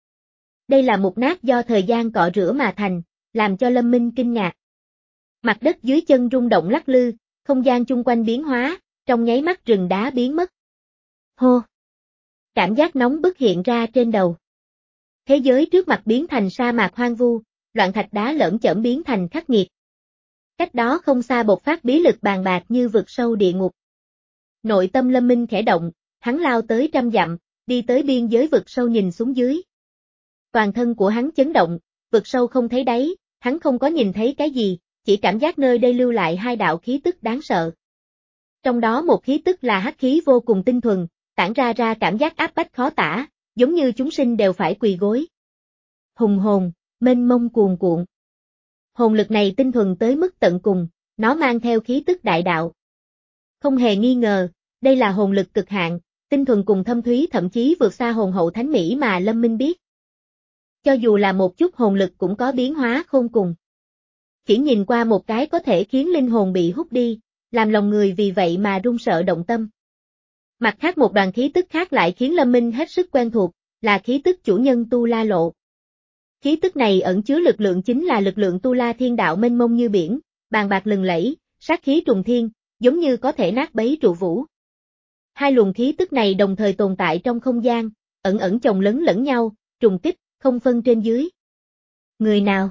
Speaker 1: Đây là mục nát do thời gian cọ rửa mà thành, làm cho Lâm Minh kinh ngạc. Mặt đất dưới chân rung động lắc lư, không gian chung quanh biến hóa, trong nháy mắt rừng đá biến mất. Hô! Cảm giác nóng bức hiện ra trên đầu. Thế giới trước mặt biến thành sa mạc hoang vu, loạn thạch đá lởm chởm biến thành khắc nghiệt. Cách đó không xa bộc phát bí lực bàn bạc như vực sâu địa ngục. Nội tâm Lâm Minh khẽ động, hắn lao tới trăm dặm, đi tới biên giới vực sâu nhìn xuống dưới. Toàn thân của hắn chấn động, vực sâu không thấy đáy, hắn không có nhìn thấy cái gì, chỉ cảm giác nơi đây lưu lại hai đạo khí tức đáng sợ. Trong đó một khí tức là hắc khí vô cùng tinh thuần, tản ra ra cảm giác áp bách khó tả, giống như chúng sinh đều phải quỳ gối. Hùng hồn, mênh mông cuồn cuộn. Hồn lực này tinh thuần tới mức tận cùng, nó mang theo khí tức đại đạo. Không hề nghi ngờ, đây là hồn lực cực hạn, tinh thuần cùng thâm thúy thậm chí vượt xa hồn hậu thánh mỹ mà Lâm Minh biết. Cho dù là một chút hồn lực cũng có biến hóa khôn cùng. Chỉ nhìn qua một cái có thể khiến linh hồn bị hút đi, làm lòng người vì vậy mà run sợ động tâm. Mặt khác một đoàn khí tức khác lại khiến Lâm Minh hết sức quen thuộc, là khí tức chủ nhân Tu La Lộ. Khí tức này ẩn chứa lực lượng chính là lực lượng Tu La thiên đạo mênh mông như biển, bàn bạc lừng lẫy, sát khí trùng thiên, giống như có thể nát bấy trụ vũ. Hai luồng khí tức này đồng thời tồn tại trong không gian, ẩn ẩn chồng lấn lẫn nhau, trùng kích, không phân trên dưới. Người nào?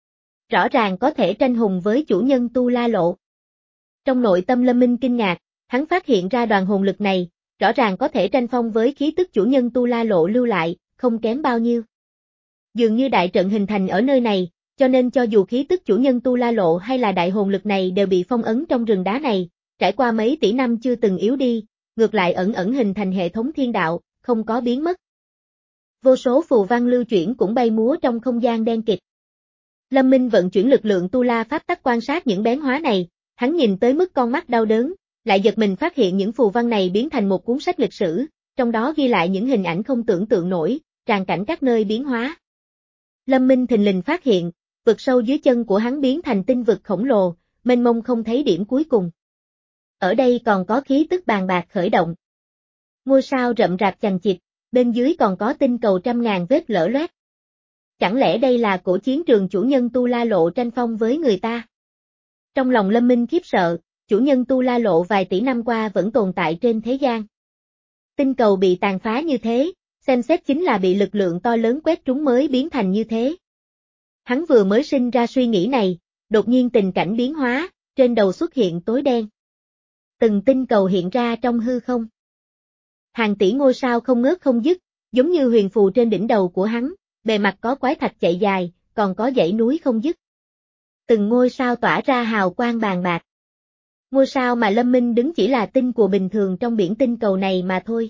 Speaker 1: Rõ ràng có thể tranh hùng với chủ nhân Tu La Lộ. Trong nội tâm Lâm Minh kinh ngạc, hắn phát hiện ra đoàn hồn lực này, rõ ràng có thể tranh phong với khí tức chủ nhân Tu La Lộ lưu lại, không kém bao nhiêu. Dường như đại trận hình thành ở nơi này, cho nên cho dù khí tức chủ nhân Tu La Lộ hay là đại hồn lực này đều bị phong ấn trong rừng đá này, trải qua mấy tỷ năm chưa từng yếu đi, ngược lại ẩn ẩn hình thành hệ thống thiên đạo, không có biến mất. Vô số phù văn lưu chuyển cũng bay múa trong không gian đen kịt. Lâm Minh vận chuyển lực lượng Tu La pháp tắc quan sát những biến hóa này, hắn nhìn tới mức con mắt đau đớn, lại giật mình phát hiện những phù văn này biến thành một cuốn sách lịch sử, trong đó ghi lại những hình ảnh không tưởng tượng nổi, tràn cảnh các nơi biến hóa. Lâm Minh thình lình phát hiện, vực sâu dưới chân của hắn biến thành tinh vực khổng lồ, mênh mông không thấy điểm cuối cùng. Ở đây còn có khí tức bàn bạc khởi động. Ngôi sao rậm rạp chằng chịt, bên dưới còn có tinh cầu trăm ngàn vết lở loét. Chẳng lẽ đây là cổ chiến trường chủ nhân Tu La Lộ tranh phong với người ta? Trong lòng Lâm Minh khiếp sợ, chủ nhân Tu La Lộ vài tỷ năm qua vẫn tồn tại trên thế gian. Tinh cầu bị tàn phá như thế, xem xét chính là bị lực lượng to lớn quét trúng mới biến thành như thế. Hắn vừa mới sinh ra suy nghĩ này, đột nhiên tình cảnh biến hóa, trên đầu xuất hiện tối đen. Từng tinh cầu hiện ra trong hư không. Hàng tỷ ngôi sao không ngớt không dứt, giống như huyền phù trên đỉnh đầu của hắn, bề mặt có quái thạch chạy dài, còn có dãy núi không dứt. Từng ngôi sao tỏa ra hào quang bàn bạc. Ngôi sao mà Lâm Minh đứng chỉ là tinh của bình thường trong biển tinh cầu này mà thôi.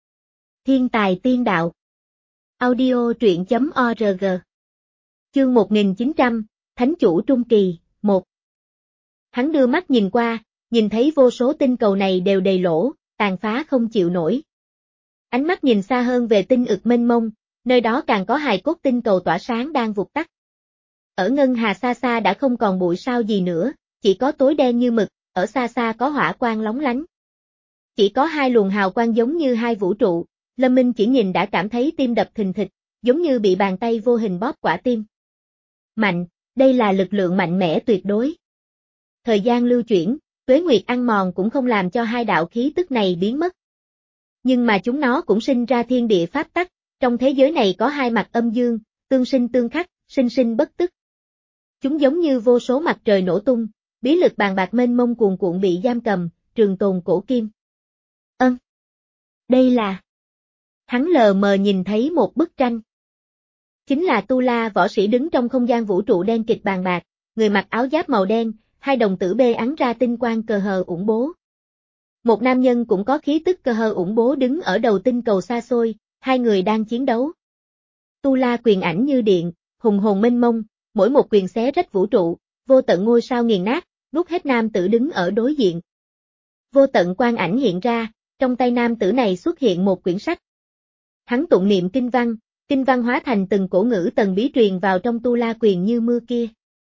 Speaker 1: Thiên tài tiên đạo. Audio truyện chấm org. Chương một nghìn chín trăm, Thánh chủ trung kỳ, một. Hắn đưa mắt nhìn qua, nhìn thấy vô số tinh cầu này đều đầy lỗ, tàn phá không chịu nổi. Ánh mắt nhìn xa hơn về tinh ực mênh mông, nơi đó càng có hài cốt tinh cầu tỏa sáng đang vụt tắt. Ở ngân hà xa xa đã không còn bụi sao gì nữa, chỉ có tối đen như mực, ở xa xa có hỏa quang lóng lánh. Chỉ có hai luồng hào quang giống như hai vũ trụ, Lâm Minh chỉ nhìn đã cảm thấy tim đập thình thịch, giống như bị bàn tay vô hình bóp quả tim. Mạnh, đây là lực lượng mạnh mẽ tuyệt đối. Thời gian lưu chuyển, tuế nguyệt ăn mòn cũng không làm cho hai đạo khí tức này biến mất. Nhưng mà chúng nó cũng sinh ra thiên địa pháp tắc, trong thế giới này có hai mặt âm dương, tương sinh tương khắc, sinh sinh bất tức. Chúng giống như vô số mặt trời nổ tung, bí lực bàn bạc mênh mông cuồn cuộn bị giam cầm, trường tồn cổ kim. Ân. Đây là... Hắn lờ mờ nhìn thấy một bức tranh. Chính là Tu La võ sĩ đứng trong không gian vũ trụ đen kịch bàn bạc, người mặc áo giáp màu đen, hai đồng tử bê ắn ra tinh quang cờ hờ ủng bố. Một nam nhân cũng có khí tức cờ hờ ủng bố đứng ở đầu tinh cầu xa xôi, hai người đang chiến đấu. Tu La quyền ảnh như điện, hùng hồn mênh mông, mỗi một quyền xé rách vũ trụ, vô tận ngôi sao nghiền nát, nuốt hết nam tử đứng ở đối diện. Vô tận quang ảnh hiện ra, trong tay nam tử này xuất hiện một quyển sách. Hắn tụng niệm kinh văn, kinh văn hóa thành từng cổ ngữ tầng bí truyền vào trong Tu La quyền như mưa kia.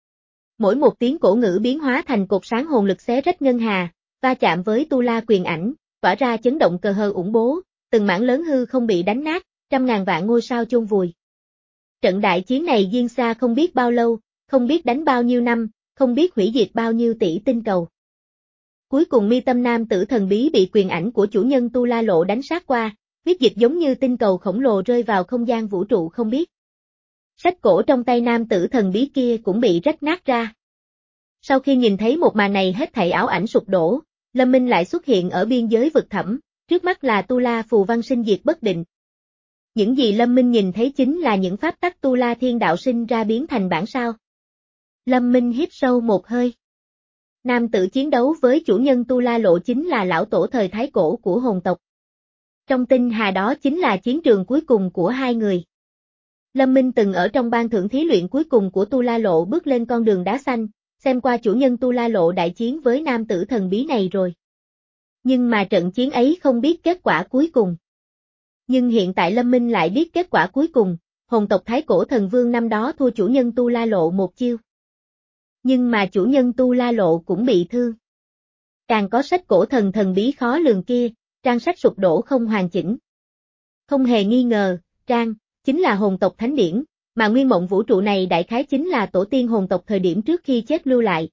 Speaker 1: Mỗi một tiếng cổ ngữ biến hóa thành cột sáng hồn lực xé rách ngân hà, va chạm với Tu La quyền ảnh, tỏa ra chấn động cờ hờ ủng bố, từng mảng lớn hư không bị đánh nát, trăm ngàn vạn ngôi sao chôn vùi. Trận đại chiến này diễn ra không biết bao lâu, không biết đánh bao nhiêu năm, không biết hủy diệt bao nhiêu tỷ tinh cầu. Cuối cùng mi tâm nam tử thần bí bị quyền ảnh của chủ nhân Tu La Lộ đánh sát qua, huyết dịch giống như tinh cầu khổng lồ rơi vào không gian vũ trụ không biết. Sách cổ trong tay nam tử thần bí kia cũng bị rách nát ra. Sau khi nhìn thấy một màn này hết thảy ảo ảnh sụp đổ, Lâm Minh lại xuất hiện ở biên giới vực thẳm, trước mắt là Tu La phù văn sinh diệt bất định. Những gì Lâm Minh nhìn thấy chính là những pháp tắc Tu La thiên đạo sinh ra biến thành bản sao. Lâm Minh hít sâu một hơi. Nam tử chiến đấu với chủ nhân Tu La Lộ chính là lão tổ thời thái cổ của hồn tộc. Trong tinh hà đó chính là chiến trường cuối cùng của hai người. Lâm Minh từng ở trong ban thưởng thí luyện cuối cùng của Tu La Lộ bước lên con đường đá xanh, xem qua chủ nhân Tu La Lộ đại chiến với nam tử thần bí này rồi. Nhưng mà trận chiến ấy không biết kết quả cuối cùng. Nhưng hiện tại Lâm Minh lại biết kết quả cuối cùng, hồn tộc thái cổ thần vương năm đó thua chủ nhân Tu La Lộ một chiêu. Nhưng mà chủ nhân Tu La Lộ cũng bị thương. Càng có sách cổ thần thần bí khó lường kia, trang sách sụp đổ không hoàn chỉnh. Không hề nghi ngờ, trang, chính là hồn tộc thánh điển, mà nguyên mộng vũ trụ này đại khái chính là tổ tiên hồn tộc thời điểm trước khi chết lưu lại.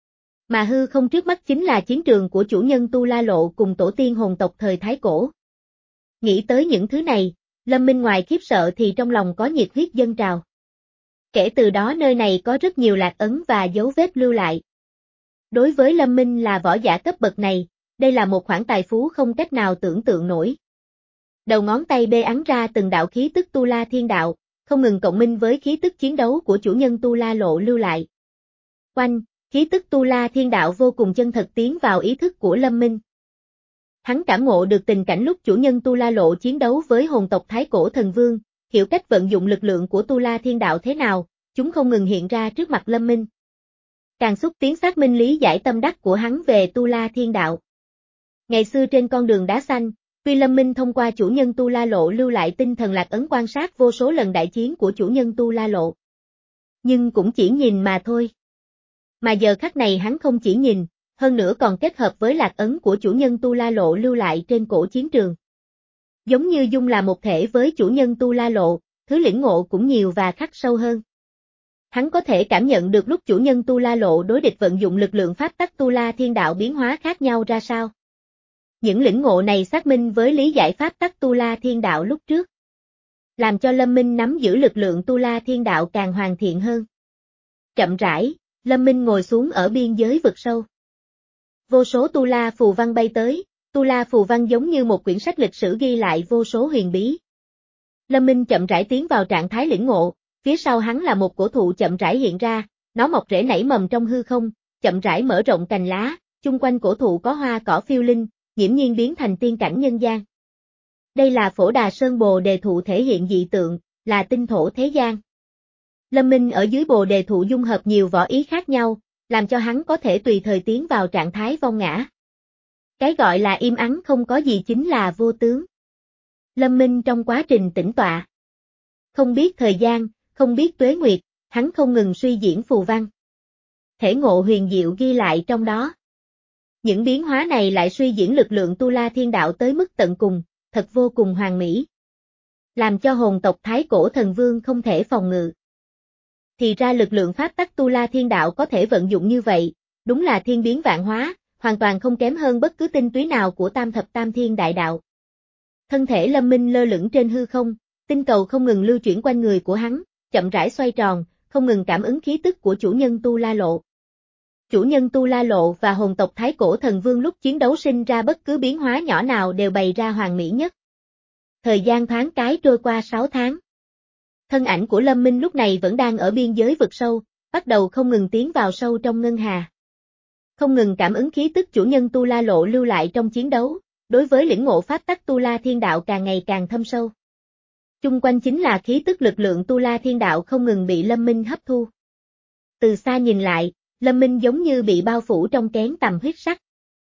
Speaker 1: Mà hư không trước mắt chính là chiến trường của chủ nhân Tu La Lộ cùng tổ tiên hồn tộc thời thái cổ. Nghĩ tới những thứ này, Lâm Minh ngoài khiếp sợ thì trong lòng có nhiệt huyết dâng trào. Kể từ đó nơi này có rất nhiều lạc ấn và dấu vết lưu lại. Đối với Lâm Minh là võ giả cấp bậc này, đây là một khoản tài phú không cách nào tưởng tượng nổi. Đầu ngón tay bê ắn ra từng đạo khí tức Tu La Thiên Đạo, không ngừng cộng minh với khí tức chiến đấu của chủ nhân Tu La Lộ lưu lại. Oanh, khí tức Tu La Thiên Đạo vô cùng chân thật tiến vào ý thức của Lâm Minh. Hắn cảm ngộ được tình cảnh lúc chủ nhân Tu La Lộ chiến đấu với hồn tộc Thái Cổ Thần Vương, hiểu cách vận dụng lực lượng của Tu La Thiên Đạo thế nào, chúng không ngừng hiện ra trước mặt Lâm Minh. Càng xúc tiến xác minh lý giải tâm đắc của hắn về Tu La Thiên Đạo. Ngày xưa trên con đường đá xanh, tuy Lâm Minh thông qua chủ nhân Tu La Lộ lưu lại tinh thần lạc ấn quan sát vô số lần đại chiến của chủ nhân Tu La Lộ. Nhưng cũng chỉ nhìn mà thôi. Mà giờ khắc này hắn không chỉ nhìn, hơn nữa còn kết hợp với lạc ấn của chủ nhân Tu La Lộ lưu lại trên cổ chiến trường. Giống như dung là một thể với chủ nhân Tu La Lộ, thứ lĩnh ngộ cũng nhiều và khắc sâu hơn. Hắn có thể cảm nhận được lúc chủ nhân Tu La Lộ đối địch vận dụng lực lượng pháp tắc Tu La Thiên Đạo biến hóa khác nhau ra sao. Những lĩnh ngộ này xác minh với lý giải pháp tắc Tu La Thiên Đạo lúc trước. Làm cho Lâm Minh nắm giữ lực lượng Tu La Thiên Đạo càng hoàn thiện hơn. Chậm rãi, Lâm Minh ngồi xuống ở biên giới vực sâu. Vô số Tu La phù văn bay tới, Tu La phù văn giống như một quyển sách lịch sử ghi lại vô số huyền bí. Lâm Minh chậm rãi tiến vào trạng thái lĩnh ngộ, phía sau hắn là một cổ thụ chậm rãi hiện ra, nó mọc rễ nảy mầm trong hư không, chậm rãi mở rộng cành lá, chung quanh cổ thụ có hoa cỏ phiêu linh, nghiễm nhiên biến thành tiên cảnh nhân gian. Đây là Phổ Đà Sơn Bồ Đề thụ thể hiện dị tượng, là tinh thổ thế gian. Lâm Minh ở dưới Bồ Đề thụ dung hợp nhiều võ ý khác nhau, làm cho hắn có thể tùy thời tiến vào trạng thái vong ngã. Cái gọi là im ắng không có gì chính là vô tướng. Lâm Minh trong quá trình tĩnh tọa, không biết thời gian, không biết tuế nguyệt, hắn không ngừng suy diễn phù văn. Thể ngộ huyền diệu ghi lại trong đó. Những biến hóa này lại suy diễn lực lượng Tu La Thiên Đạo tới mức tận cùng, thật vô cùng hoàn mỹ. Làm cho hồn tộc Thái Cổ Thần Vương không thể phòng ngự. Thì ra lực lượng pháp tắc Tu La Thiên Đạo có thể vận dụng như vậy, đúng là thiên biến vạn hóa, hoàn toàn không kém hơn bất cứ tinh túy nào của Tam Thập Tam Thiên Đại Đạo. Thân thể Lâm Minh lơ lửng trên hư không, tinh cầu không ngừng lưu chuyển quanh người của hắn, chậm rãi xoay tròn, không ngừng cảm ứng khí tức của chủ nhân Tu La Lộ. Chủ nhân Tu La Lộ và hồn tộc Thái Cổ Thần Vương lúc chiến đấu sinh ra bất cứ biến hóa nhỏ nào đều bày ra hoàn mỹ nhất. Thời gian thoáng cái trôi qua sáu tháng. Thân ảnh của Lâm Minh lúc này vẫn đang ở biên giới vực sâu, bắt đầu không ngừng tiến vào sâu trong ngân hà. Không ngừng cảm ứng khí tức chủ nhân Tu La Lộ lưu lại trong chiến đấu, đối với lĩnh ngộ pháp tắc Tu La Thiên Đạo càng ngày càng thâm sâu. Chung quanh chính là khí tức lực lượng Tu La Thiên Đạo không ngừng bị Lâm Minh hấp thu. Từ xa nhìn lại, Lâm Minh giống như bị bao phủ trong kén tầm huyết sắc.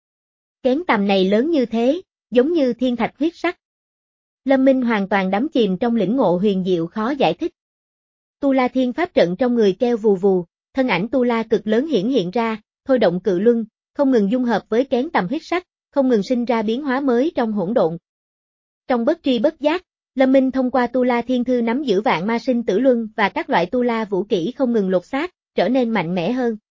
Speaker 1: Kén tầm này lớn như thế, giống như thiên thạch huyết sắc. Lâm Minh hoàn toàn đắm chìm trong lĩnh ngộ huyền diệu khó giải thích. Tu La Thiên Pháp trận trong người kêu vù vù, thân ảnh Tu La cực lớn hiển hiện ra, thôi động cự luân, không ngừng dung hợp với kén tầm huyết sắc, không ngừng sinh ra biến hóa mới trong hỗn độn. Trong bất tri bất giác, Lâm Minh thông qua Tu La Thiên Thư nắm giữ vạn ma sinh tử luân và các loại Tu La vũ kỹ không ngừng lột xác, trở nên mạnh mẽ hơn.